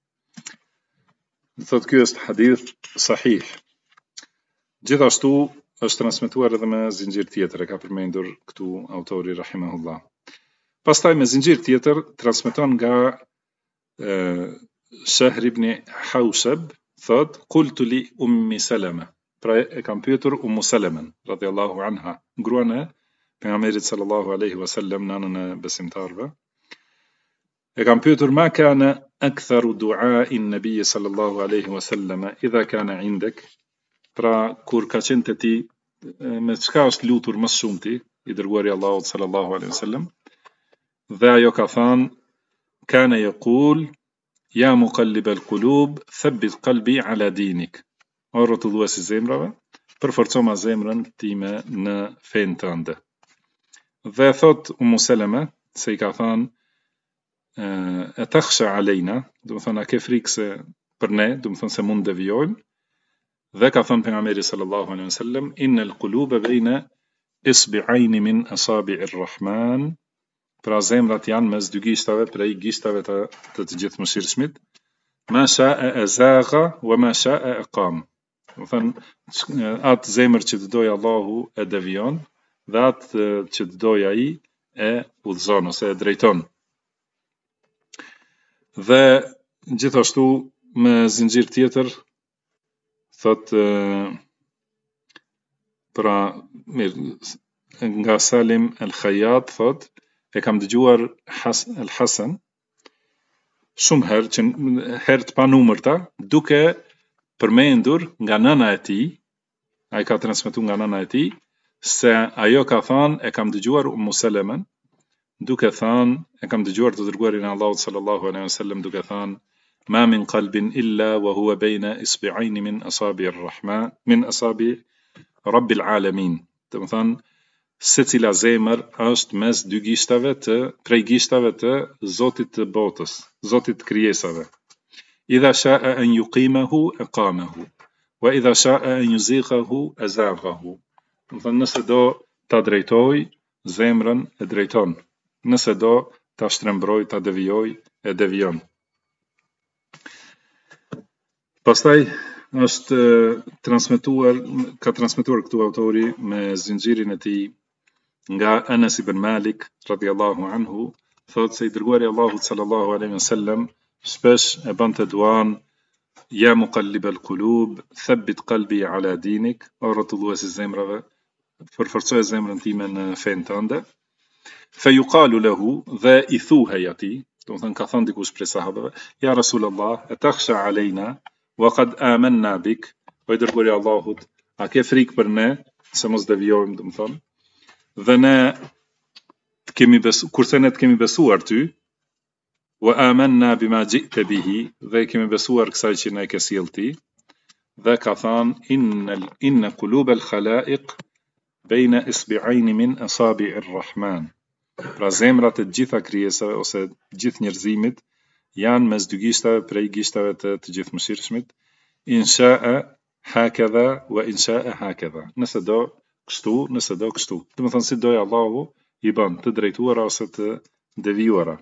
Thot ky është hadith sahih. Gjithashtu është transmetuar edhe me zinxhir tjetër, e ka përmendur këtu autori rahimahullah. Pastaj me zinxhir tjetër transmeton nga Shahr ibn Hawshab, thot qultu li ummi Salama. Pra e kam pyetur Ummu Salamen radhiyallahu anha, gruan e pejgamberit sallallahu alaihi wasallam, nanën e besimtarëve. E kam pyetur ma kana aktharu du'a'i an-nabi sallallahu alaihi wasallam idha kana 'indak. Pra kur ka qenë te ti, me çka është lutur më shumë ti, i dërguari Allahut sallallahu alaihi wasallam, dhe ajo ka thënë: kana yaqul ya muqallib al-qulub thabbit qalbi ala dinik. O rrotulluesi i zemrave, përforco ma zemrën time në fenë tënde. Dhe thot Ummu Salama se i ka thënë: e takhsha alejna, do të thonë a ke frikë se për ne, do të thonë se mund devijojmë. Dhe ka thënë pejgamberi sallallahu alaihi wasallam: innal quluba bayna isbi'ayn min asabi'ir rahman. Pra zemrat janë mes dy gishtave prej gishtave të gjithëmëshirshmit. Ma sha'a azagha wa ma sha'a aqam. Do të thonë atë zemër që të dojë Allahu e devijon, dhe atë që të dojë ai e udhëzon ose e drejton. Dhe gjithashtu me zinxhir tjetër thot pra nga Salim al-Khayyat, thot e kam dëgjuar al-Hasan shumë herë, që herë të panumërta, duke përmendur nga nëna e tij, ai ka transmetuar nga nëna e tij se ajo ka thënë e kam dëgjuar Ummu Salamen duke thënë, e kam dëgjuar të dërguarin e Allahut sallallahu alaihi wasallam duke thënë: ma min qalbin illa wa huwa bayna isbi'ayn min asabi'ir rahman min asabi' rabbil alamin. Do të thonë secila zemër është mes dy gishtave prej gishtave të Zotit të botës, Zotit të krijesave. Idha sha'a an yuqimahu aqamahu wa idha sha'a an yuzighahu azaghahu. Do thënë nëse do ta drejtoj zemrën e drejton, nëse do ta shtrembroj, ta devijoj e devijon. Pastaj është transmetuar, ka transmetuar këtu autori me zinxhirin e tij nga Anas ibn Malik radhiyallahu anhu, thotë se i dërguari Allahut sallallahu alaihi wasallam shpesh e bante duan ja muqallibal qulub thabbit qalbi ala dinik, o rrotulluesi zemrave, përforcoje zemrën time në fen tënde. Fe yuqalu lahu, dhe i thuhej atij, do të thënë ka thënë dikush prej sahabëve, ja Rasulullah, e takhsha alejna wa qad amanna bik, o i dërguari i Allahut, a ke frikë për ne se mos devijojmë, do të thënë, dhe ne kemi besu, kurse ne të kemi besuar ty, wa amanna bima ji'ta bihi, dhe kemi besuar kësaj që ne ke sjell ti, dhe ka thënë inna qulubal khalaiq bejna isbi'ajni min asabi'ir rahman. Pra zemrat e gjitha krijesave ose gjithë njerëzimit janë mes dy gishtave prej gishtave të gjithëmëshirshmit. Insha'a hakadha wa insha'a hakadha. Nëse do kështu, nëse do kështu. Do të thënë si dojë Allahu i bën të drejtuara ose të devijuara.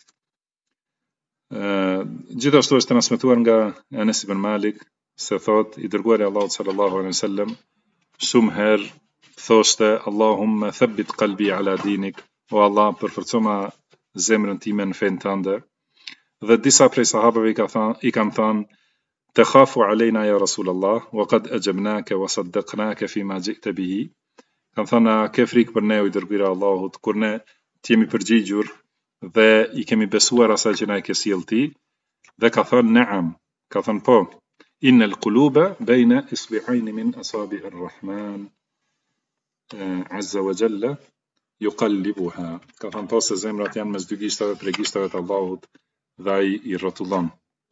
Gjithashtu është transmetuar nga Anas ibn Malik se thot i dërguari Allahut sallallahu alaihi wasallam shumë herë thoshte Allahumma thabbit qalbi ala dinik, o Allah përforcoma zemrën time në fen tënde. Dhe disa prej sahabëve i kanë thënë takhafu alejna ya Rasulullah wa qad ajabnaka wa saddaqnaka fima ji'ta bihi. Kanë thënë a ke frikë për ne o i dërguari Allahut kur ne të jemi përgjigjur dhe i kemi besuar asaj që na e ke sjell ti. Dhe ka thënë na'am, ka thënë po, innal quluba bayna isbi'ayn min asabi'ir rahman azza wa jalla yuqallibuha. Ka thënë po se zemrat janë mes dy gishtave prej gishtave të Allahut dhe ai i rrotullon.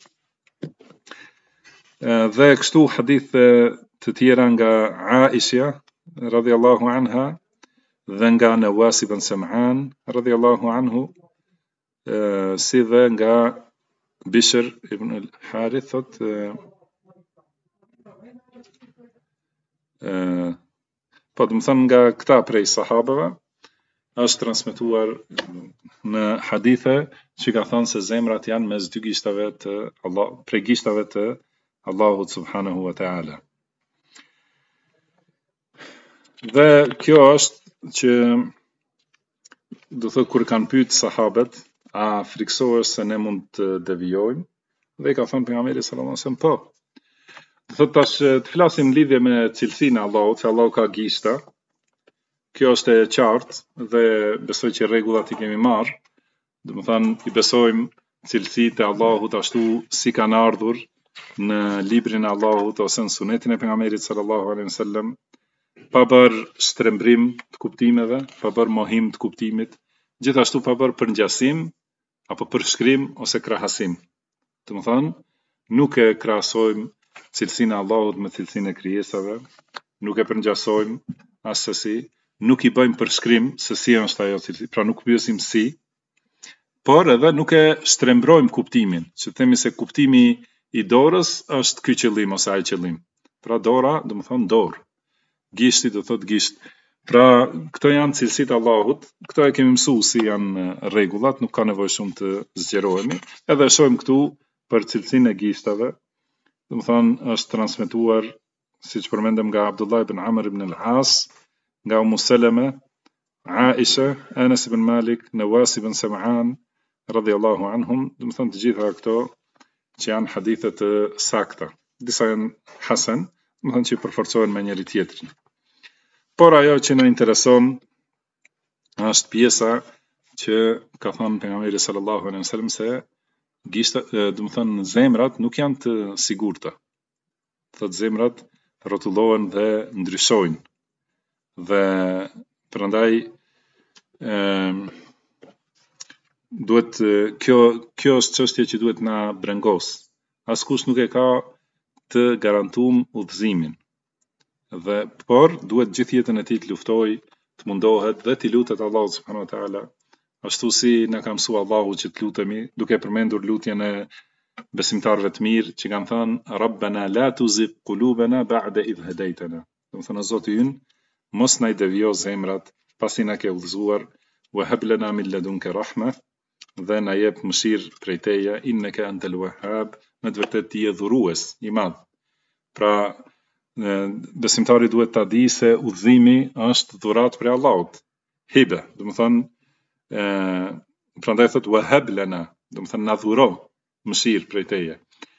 Dhe kështu hadith të tjera nga Aisha radhiyallahu anha dhe nga Nawas ibn Sam'an radhiyallahu anhu, si dhe nga Bishr ibn al-Harith thot po do të them nga këta prej sahabëve është transmetuar në hadithe që ka thënë se zemrat janë mes dy gishtave të Allah, prej gishtave të Allahut subhanahu wa ta'ala. Dhe kjo është që do thot kur kanë pyet sahabët a friksohesh se ne mund të devijojmë, dhe i ka thënë pejgamberi sallallahu alaihi wasallam po. Do thot tash të flasim lidhje me cilësinë e Allahut, se Allahu ka gishta. Kjo është e qartë dhe besoj që rregullat i kemi marrë. Do të thënë i besojmë cilësitë e Allahut ashtu si kanë ardhur në librin e Allahut ose në sunetin e pejgamberit sallallahu alaihi wasallam, pa bërë shtrembrim të kuptimeve, pa bërë mohim të kuptimit, gjithashtu pa bërë përngjasim apo përshkrim ose krahasim. Do të thënë nuk e krahasojmë cilësinë e Allahut me cilësinë e krijesave, nuk e përngjasojmë asesi, nuk i bëjmë përshkrim se si është ajo cilësi, pra nuk pyesim si, por edhe nuk e shtrembrojmë kuptimin, që themi se kuptimi i dorës është ky qëllim ose ai qëllim. Pra dora, do të thonë dorë. Gishti do thot gisht. Pra këto janë cilësitë e Allahut, këto e kemi mësuar si janë rregullat, nuk ka nevojë shumë të zgjerohemi. Edhe shohim këtu për cilësinë e gishtave. Do të thonë është transmetuar siç përmendëm nga Abdullah ibn Amr ibn al-As, nga Ummu Salama, Aisha, Anas ibn Malik, Nawas ibn Sam'an radhiyallahu anhum. Do të thonë të gjitha këto që janë hadithe të sakta. Disa janë hasan, do të thonë që përforcohen me njëri tjetrin. Por ajo që na intereson është pjesa që ka thënë pejgamberi sallallahu alaihi wasallam se gishta, do të thënë zemrat nuk janë të sigurta. Thotë zemrat rrotullohen dhe ndryshojnë. Dhe prandaj duhet kjo është çështje që duhet na brengos. Askush nuk e ka të garantuar udhëzimin. Dhe por duhet gjithë jetën e tij të luftojë, të mundohet dhe të lutet Allahut subhanahu wa taala, ashtu si na ka mësuar Allahu që të lutemi, duke përmendur lutjen e besimtarëve të mirë që kanë thënë Rabbana la tuzigh qulubana ba'da idh hadaytana. Do të thënë Zoti ynë, mos na i devijo zemrat pasi na ke udhëzuar, wa hab lana min ladunka rahma, dhe na jep mëshirë prej teje, innaka antal wahhab, me të vërtetë ti je dhurues i madh. Pra besimtari duhet ta di se udhëzimi është dhuratë prej Allahut. Hibe, do të thënë prandaj thot wahab lana, do të thënë na dhuro mëshirë prej teje.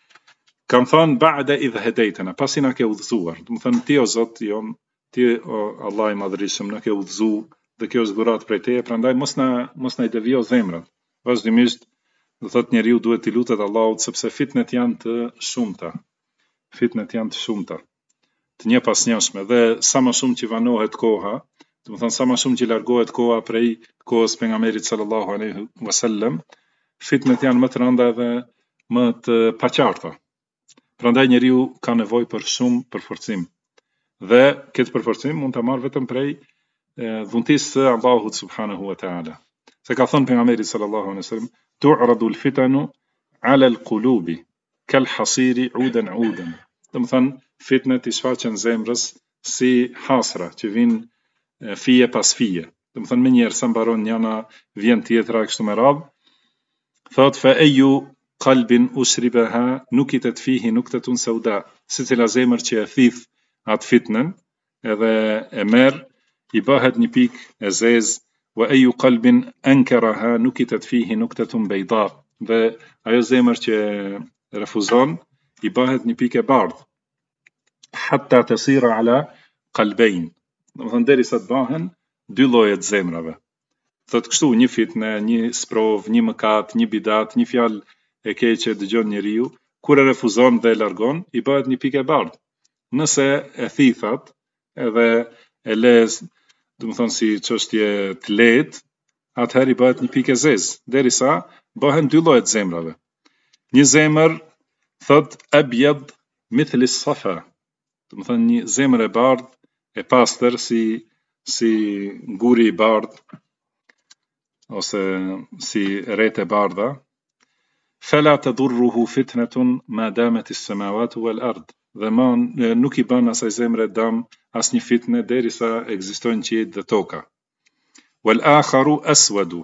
Kam thënë ba'da idh hadaytana, pasi na ke udhëzuar. Do të thënë ti o Zot jon, ti o Allah i madhërisëm na ke udhëzu dhe kjo është dhuratë prej teje, prandaj mos na i devijo zemrat. Vazhdimisht do thot njeriu duhet t'i lutet Allahut sepse fitnet janë të shumta. Fitnet janë të shumta, të një pas njëshme, dhe sa më shumë që vanohet koha, do të thënë sa më shumë që largohet koha prej kohës pejgamberit sallallahu alaihi wasallam, fitnet janë më të rënda dhe më të paqarta. Prandaj njeriu ka nevojë për shumë përforcim. Dhe këtë përforcim mund ta marrë vetëm prej dhuntisë së Allahut subhanahu wa taala. Se ka thënë pejgamberi sallallahu alaihi wasallam, tu'radu al-fitanu 'ala al-qulubi kal-hasiri 'udan 'udan. Do të thënë fitnet i shfaqen zemrës si hasra që vinë fije pas fije. Do të thënë më njëherë sa mbaron njëna vjen tjetra kështu me radhë. Thot fa ayu qalbin ushribaha nukitat fihi nuktatun sauda. Secila zemër që e thith atë fitnen edhe e merr, i bëhet një pikë e zezë. Wa ayu qalbin ankaraha nukitat fihi nuktatun bayda. Dhe ajo zemër që refuzon, i bëhet një pikë e bardhë. Hatta tasira ala qalbayn. Do të thënë derisa të bëhen dy lloje të zemrave. Thot kështu një fitne, një sprov, një mëkat, një bidat, një fjalë e keqe dëgjon njeriu, kur e refuzon dhe e largon, i bëhet një pikë e bardhë. Nëse e thithat edhe e lez, do të thonë si çështje të lehtë, atëherë i bëhet një pikë e zezë, derisa bëhen dy lloje të zemrave. Një zemër thot abyad mithl as-safa. Do të thonë një zemër e bardhë, e pastër si nguri i bardhë ose si rreth e bardha. Fala tadurruhu fitnatun ma damat as-samawati wal ard. Dhe nuk i bën asaj zemre dëm asnjë fitne derisa ekzistojnë qiejt dhe toka. Wal akharu aswadu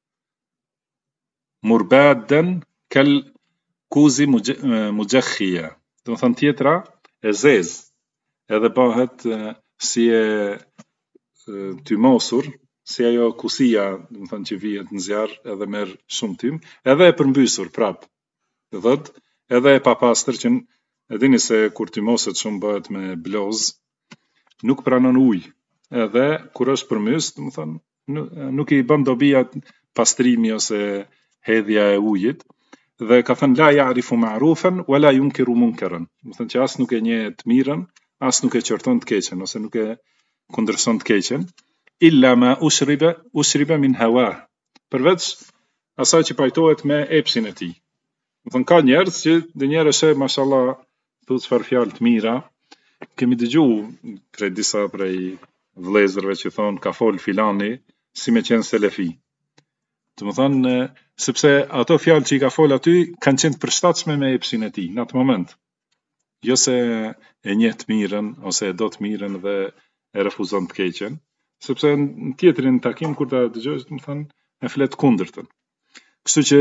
murbadan kal kuzi mujakhia. Do të thënë tjetra e zezë, edhe bëhet si e tymosur, si ajo kusia, do të thënë që vihet në zjarr edhe merr shumë tym, edhe e përmbysur prap. Do thot, edhe e papastër që e dini se kur tymoset shumë bëhet me bloz, nuk pranon ujë. Edhe kur është përmbys, do të thënë nuk i bën dobi pastrimi ose hedhja e ujit. Dhe ka thënë la ya'rifu ma'rufan wala yunkiru munkaran. Do thënë që as nuk e njeh të mirën, as nuk e qorton të keqen ose nuk e kundërshton të keqen. Illa ma ushriba min hawa. Përveç asaj që pajtohet me epsin e tij. Do thënë ka njerëz që ndonjëherë është mashallah thotë çfarë fjalë të mira. Kemi dëgjuar prej vëllezërve që thonë ka fol filani si me qenë selefi. Do të thënë sepse ato fjalë që i ka fol aty kanë qenë të përshtatshme me epsin e tij në atë moment. Jo se e njeh të mirën ose e do të mirën dhe e refuzon të keqen, sepse në tjetrin takim kur ta dëgjosh, do të thënë e flet kundërtën. Kështu që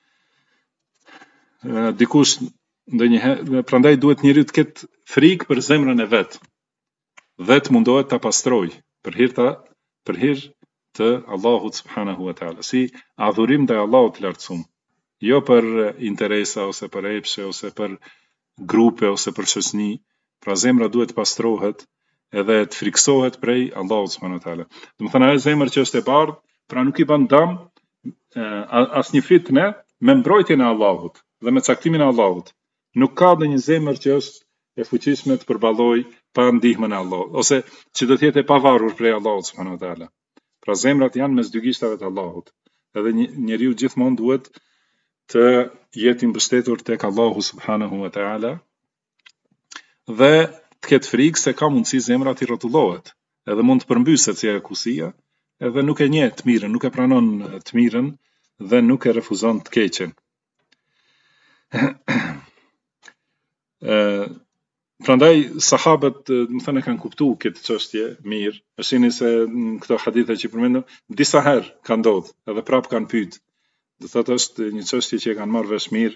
dikush ndonjëherë, prandaj duhet njeriu të ketë frikë për zemrën e vet dhe të mundohet ta pastroj për hir të Allahut subhanahu wa taala, si adhurim ndaj Allahut të lartësuar, jo për interesa ose për epshe ose për grupe ose për shoqëni. Pra zemra duhet të pastrohet edhe të friksohet prej Allahut subhanahu wa taala. Do të thënë ajo zemër që është e bardhë, pra nuk i bën dëm asnjë fitne me mbrojtjen e Allahut dhe me caktimin e Allahut. Nuk ka ndonjë zemër që është e fuqishme të përballojë pa ndihmën e Allahut, ose që do të jetë e pavarur prej Allahut subhanahu wa taala. Pra zemrat janë mes dy gishtave të Allahut. Edhe njeriu gjithmonë duhet të jetë i mbështetur tek Allahu subhanahu wa taala dhe të ketë frikë se ka mundësi zemra të rrotullohet, edhe mund të përmbyset si ajo kusia, edhe nuk e njeh të mirën, nuk e pranon të mirën dhe nuk e refuzon të keqen. Prandaj sahabët, më thënë, kanë kuptuar këtë çështje mirë. E shihni se në këto hadithe që përmendëm, disa herë ka ndodhur, edhe prapë kanë pyet. Do thotë është një çështje që e kanë marrë vesh mirë.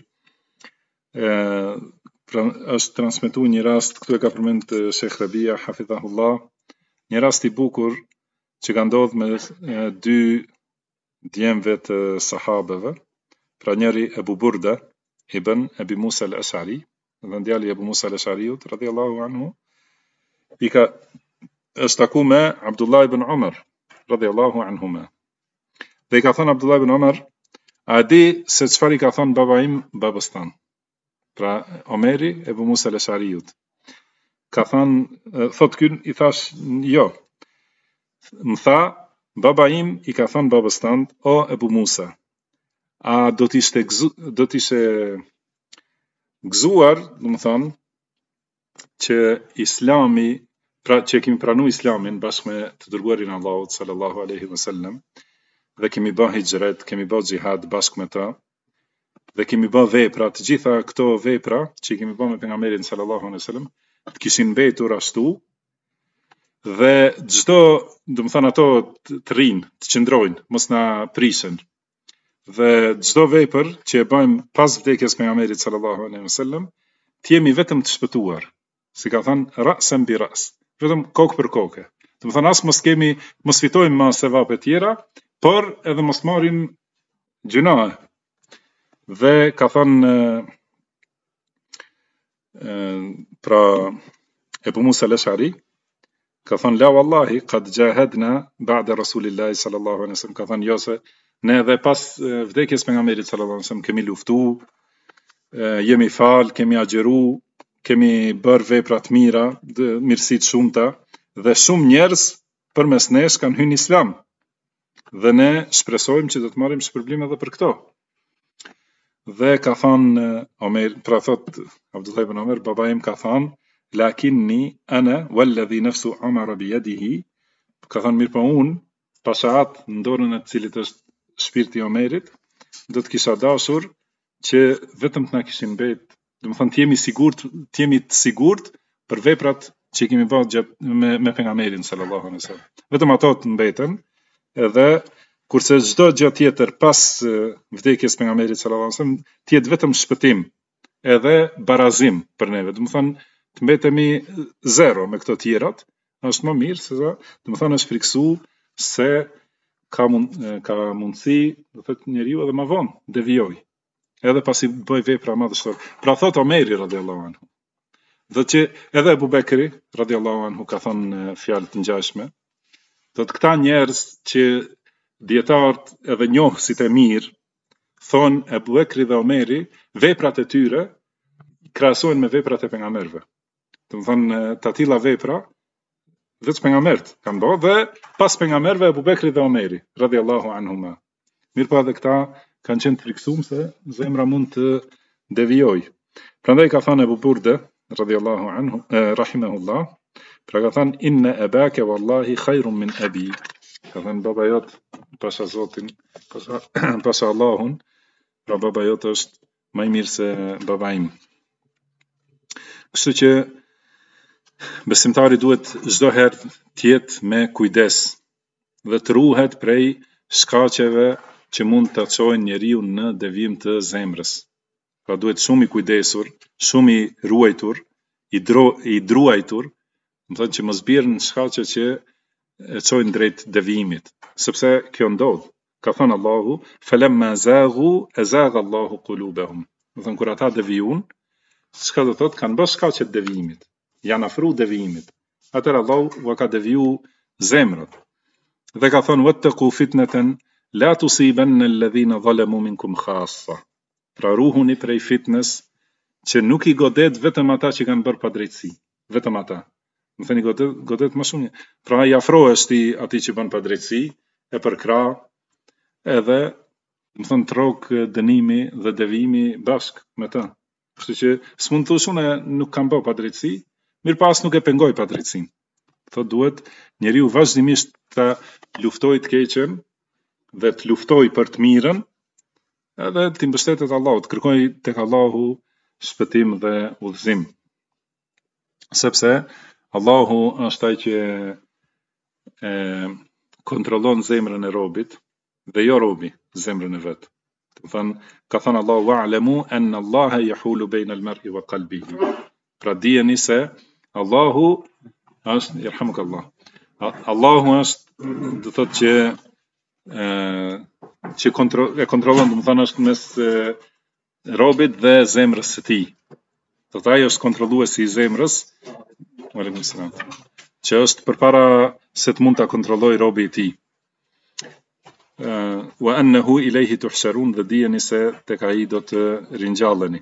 Pra, është transmetuar një rast, këtu e ka përmend Sheikh Rabia hafidhahullah, një rast i bukur që ka ndodhur me dy djemve të sahabeve. Pra njëri Ebu Burda ibn Abi Musa al-Ash'ari, dhe djali Ebu Musa al-Ash'ariut radhiyallahu anhu, është taku me Abdullah ibn Umar radhiyallahu anhuma. Dhe i ka thënë Abdullah ibn Umar, a di se çfarë i ka thënë baba im babës tan? Pra Omeri Ebu Musa al-Ash'ariut. Ka thënë, thot ky i thash, jo. Më tha, baba im i ka thënë babës tan, o Ebu Musa, a do t'ishte gëzuar, do më thonë, që Islami, pra që kemi pranu Islamin bashkë me të dërguarin Allahut sallallahu alaihi wasallam, dhe kemi bë hijret, kemi bë xhihad bashkë me ta, dhe kemi bë vepra, të gjitha këto vepra që kemi bë me pejgamberin sallallahu alaihi wasallam, të kishin mbetur ashtu, dhe çdo, do më thonë, ato të rinë, të qëndrojnë, mos na prishen. Dhe çdo vepër që e bëjmë pas vdekjes pejgamberit sallallahu alaihi wasallam, të jemi vetëm të shpëtuar. Si ka thënë ra'san bi ra's, vetëm kokë për kokë. Do të thonë as mos fitojmë më sevape tjera, por edhe mos marrim gjuna. Dhe ka thënë pra Ebu Musa al-Ash'ari, ka thënë la wallahi qad jahadna ba'da rasulillahi sallallahu alaihi wasallam, ka thënë jo se ne edhe pas vdekjes pejgamberit sallallahu alaihi wasallam kemi luftu, jemi fal, kemi agjeru, kemi bërë vepra të mira, mirësi të shumta, dhe shumë njerëz përmes nesh kanë hyrë në Islam. Dhe ne shpresojmë që do të marrim shpërblim edhe për këto. Dhe ka thënë Omer, pra thot Abdullah ibn Omer, baba im ka thënë, lakinni ana walladhi nafsu Umar bi yadihi, ka thënë mirë po unë, pashaat në dorën e cilit është shpirti Omerit, do të kisha dashur që vetëm të na kishin mbet, do të thonë të jemi të sigurt për veprat që kemi bërë me pejgamberin sallallahu alaihi wasallam. Vetëm ato të mbeten, edhe kurse çdo gjë tjetër pas vdekjes pejgamberit sallallahu alaihi wasallam të jetë vetëm shpëtim, edhe barazim për neve. Do të thonë të mbetemi zero me këto tjerat, është më mirë se do të thonë është friksu se ka mundësi, do thotë njeriu edhe më vonë devijoj, edhe pasi bëj vepra madhështore. Pra thot Omeri radhiyallahu anhu. Dhe që edhe Abu Bekri radhiyallahu anhu ka thënë fjalë të ngjashme. Do të këta njerëz që dietarët edhe njohësit e mirë thonë Abu Bekri dhe Omeri, veprat e tyre krahasojnë me veprat e pejgamberëve. Do të thonë të tilla vepra vetë pejgambert kanë bërë, dhe pas pejgamberëve Abu Bekri dhe Omeri radhiyallahu anhuma. Mirë po edhe këta kanë qenë të friksuar se zemra mund të devijojë. Prandaj ka thënë Abu Burda radhiyallahu anhu rahimahullah, pra ka thënë inna abaka wallahi khairun min abi. Ka thënë baba jot pasha Zotin, pasha Allahun, pra baba jot është më i mirë se baba im. Kështu që besimtari duhet çdo herë të jetë me kujdes dhe të ruhet prej shkaqeve që mund të çojnë njeriu në devijim të zemrës. Pra duhet shumë i kujdesur, shumë i ruajtur, i druajtur, do të thotë që mos bjerë në shkaqe që e çojnë drejt devijimit, sepse kjo ndodh. Ka thënë Allahu, falamma zaghu azagha Allahu qulubahum. Do të thonë kur ata devijun, çka do thotë kanë bërë shkaqe të devijimit, janë afru devijimit. Atëherë Allahu u ka deviju zemrat. Dhe ka thënë wattaqu fitnatan la tusibanna alladhina zalamu minkum khassa. Pra ruhuni prej fitnes që nuk i godet vetëm ata që kanë bërë padrejtësi, vetëm ata. Më thënë i godet më shumë. Pra i afrohesh ti atij që bën padrejtësi, e përkrah, edhe më thënë trok dënimi dhe devijimi bashk me ta. Kështu që s'mund të thosh unë nuk kam bërë padrejtësi, mirë pas nuk e pengoj padrejtësinë. Thotë duhet njeriu vazhdimisht të luftoj të keqen dhe të luftoj për të mirën, edhe ti mbështetet Allahut, kërkoj tek Allahu shpëtim dhe udhëzim. Sepse Allahu është ai që kontrollon zemrën e robit dhe jo robi zemrën e vet. Do thënë, ka thënë Allahu wa'lamu anna Allaha yahulu bayna al-mar'i wa qalbihi. Pra dijeni se Allahu është, yarhamukallah. Allahu është, do thotë që kontrollon, do thënë është mes robit dhe zemrës së tij. Do thënë ai është kontrolluesi i zemrës, alaykum salam, që është përpara se të mund ta kontrolloj robi i tij. Wa annahu ilayhi tuhsharun, dhe dijeni se tek ai do të ringjalleni.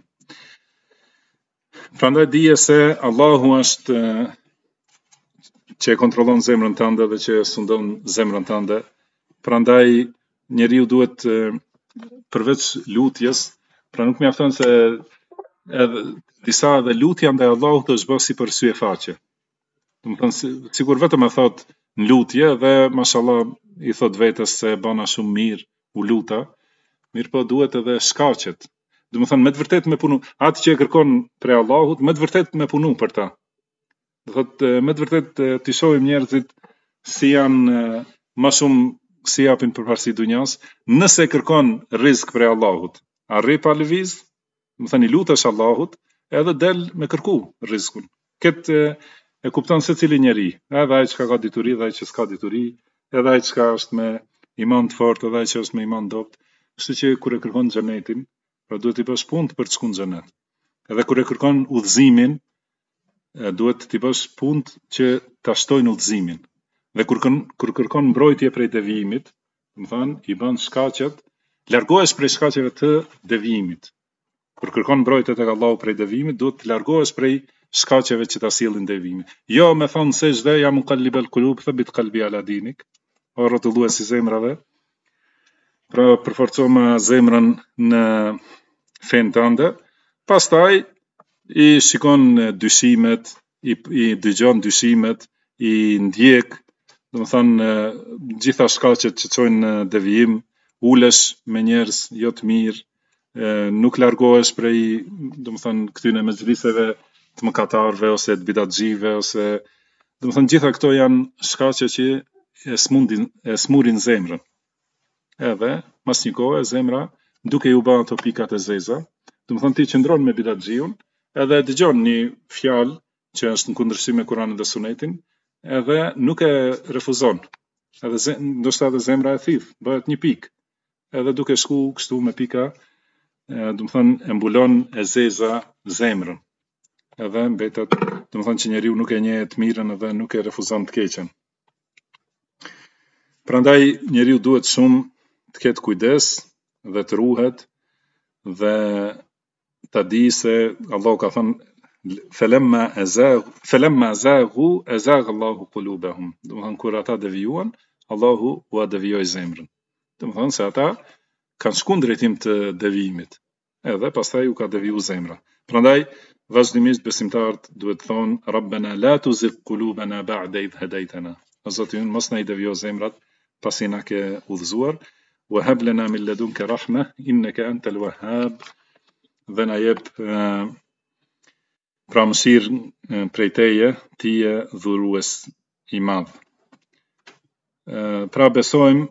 Prandaj dije se Allahu është që e kontrollon zemrën tënde dhe që sundon zemrën tënde. Prandaj njeriu duhet përveç lutjes, pra nuk mjafton se edhe disa edhe lutja ndaj Allahut është bërë si për syefaqe. Do të thënë, sikur vetëm e thot në lutje dhe mashallah i thot vetes se bana shumë mirë, u luta, mirë po duhet edhe shkaqet. Do të thënë, me të vërtet me punu, atë që e kërkon prej Allahut, me të vërtet me punu për ta. Do thotë, me të vërtet të shohim njerëzit si janë më shumë si japin përparësi dunjas, nëse kërkon rizq prej Allahut, arri pa lëviz, do thënë i lutesh Allahut, edhe del me kërku rizkun. Këtë e kupton se cili njeri, edhe ai që ka dituri, edhe ai që s'ka dituri, edhe ai që është me iman të fortë, edhe ai që është me iman dopt. Kështu që kur e kërkon xhenetin, pra duhet i bësh punë për të shkuar në xhenet. Edhe kur e kërkon udhëzimin, duhet t'i bësh punë që ta shtojnë udhëzimin. Dhe kur kërkon mbrojtje prej devijimit, do thënë i bën shkaqet, largohesh prej shkaqeve të devijimit. Kur kërkon mbrojtje tek Allahu prej devijimit, duhet të largohesh prej shkaqeve që ta sillin devijimin. Jo me thonë se çdo ja muqallibal qulub thabbit qalbi ala dinik, o rrotulluesi zemrave. Pra përforco më zemrën në fen tënde, pastaj i shikon dyshimet, i dëgjon dyshimet, i ndjek, do të thënë gjitha shkaqet që çojnë në devijim, ulesh me njerëz jo të mirë, nuk largohesh prej, do të thënë këtyre mezhliseve të mëkatarëve ose të bidatxhive ose, do të thënë gjitha këto janë shkaqe që e smurin zemrën. Edhe mas një kohe zemra duke ju bërë ato pikat e zeza, do të thënë ti qëndron me bidatxhiun, edhe dëgjon një fjalë që është në kundërshtim me Kur'anin dhe Sunetin, edhe nuk e refuzon. Edhe ndoshta edhe zemra e thith, bëhet një pikë. Edhe duke shku kështu me pika, do të thënë e mbulon e zeza zemrën. Edhe mbetet, do të thënë që njeriu nuk e njeh të mirën edhe nuk e refuzon të keqen. Prandaj njeriu duhet shumë të ketë kujdes dhe të ruhet dhe ta di se Allahu ka thënë felemma azaghu azagha Allahu qulubahum. Do të thënë kur ata devijuan, Allahu u devijoi zemrën. Do të thënë se ata kanë shkuar në drejtim të devijimit. Edhe pastaj u ka deviju zemra. Prandaj vazhdimisht besimtarët duhet të thonë Rabbana la tuzigh qulubana ba'da idh hadaytana. O Zoti ynë, mos na i devijo zemrat pasi na ke udhëzuar. Wa hab lana min ladunka rahma innaka antal wahhab. Dhe na jep pra mëshirë prej teje, ti je dhurues i madh. Pra besojmë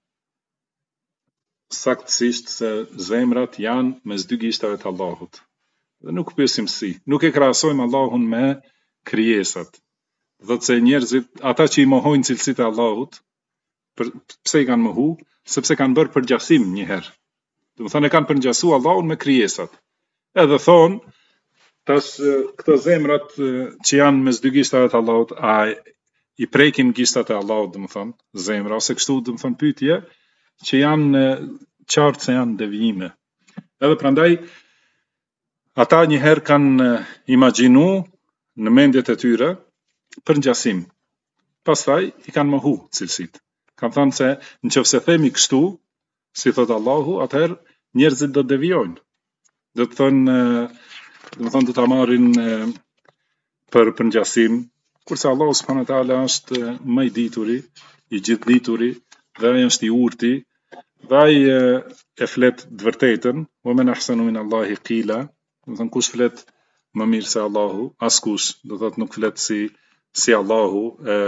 saktësisht se zemrat janë mes dy gishtave të Allahut. Dhe nuk pyesim si, nuk e krahasojmë Allahun me krijesat. Do të se njerëzit, ata që i mohojnë cilësitë e Allahut, pse i kanë mohu? Sepse kanë bërë përgjasim një herë. Do të thënë e kanë përgjasua Allahun me krijesat. Edhe thonë, tash këto zemrat që janë mes dy gishtave të Allahut, a i prekin gishtat e Allahut, do të thënë, zemra, ose kështu, do të thënë pyetje që janë qartë se janë devijime. Edhe prandaj ata një herë kanë imagjinu në mendjet e tyre për ngjasim. Pastaj i kanë mohu cilësitë. Kanë thënë se nëse themi kështu, si thot Allahu, atëherë njerëzit do të devijojnë. Do të thonë, do ta marrin për ngjasim, kurse Allahu subhanahu wa taala është më i dituri, i gjithdituri, dhe ai është i urti, Dhe ai e flet të vërtetën, wa men ahsanu min Allahi qila, do të thënë kush flet më mirë se Allahu, askush, do thotë nuk flet si Allahu,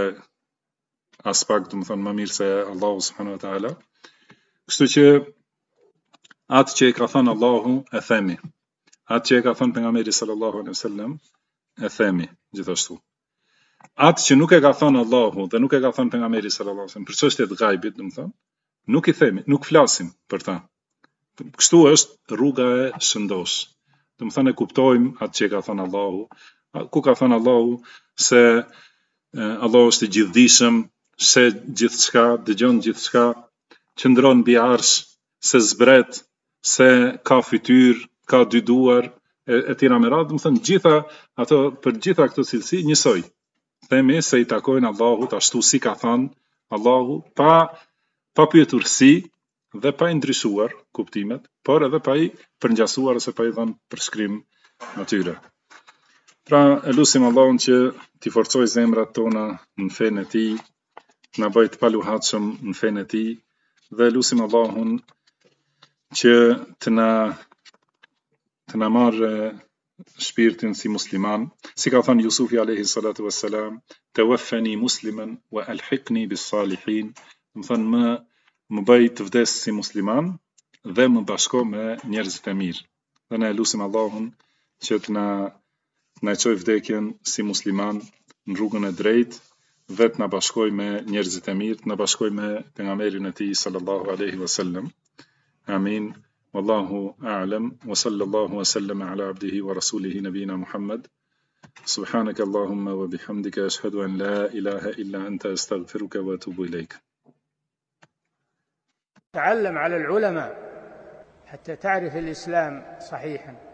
as pak do të thënë më mirë se Allahu subhanahu wa taala. Kështu që atë që e ka thënë Allahu e themi. Atë që e ka thënë pejgamberi sallallahu alaihi wasallam e themi gjithashtu. Atë që nuk e ka thënë Allahu dhe nuk e ka thënë pejgamberi sallallahu alaihi wasallam për çështjet e ghaibit, do të thënë, nuk i themi, nuk flasim për ta. Kështu është rruga e shëndosh. Do të thënë e kuptojmë atë që e ka thënë Allahu, ku ka thënë Allahu se Allahu është i gjithdijshëm, se gjithçka, dëgjon gjithçka, qëndron mbi arsh, se zbret, se ka fytyr, ka dy duar, e tjera me radhë, do të thënë gjitha ato, për gjitha këto cilësi njësoj. Themi se i takojnë Allahut ashtu si ka thënë Allahu, pa pyetur si dhe pa i ndryshuar kuptimet, por edhe pa i përngjasuar ose pa i dhënë përshkrim atyre. Pra, e lutim Allahun që t'i forcoj zemrat tona në fenë e tij, na bëj të paluhatshëm në fenë e tij, dhe lutim Allahun që të na marrë shpirtin si musliman, si ka thënë Jusufi alayhi salatu wassalam, tawaffani musliman wa alhiqni bis salihin, do të thënë më bëj të vdes si musliman dhe më bashko me njerëzit e mirë. Dhe ne lutim Allahun që të na çoj vdekjen si musliman në rrugën e drejtë dhe të na bashkoj me njerëzit e mirë, të na bashkoj me pejgamberin e tij sallallahu alaihi wasallam. Amin. Wallahu a'lam wa sallallahu wa sallam ala abdihi wa rasulihi nabina Muhammad. Subhanaka Allahumma wa bihamdika ashhadu an la ilaha illa anta astaghfiruka wa atubu ilayk. تعلم على العلماء حتى تعرف الإسلام صحيحا.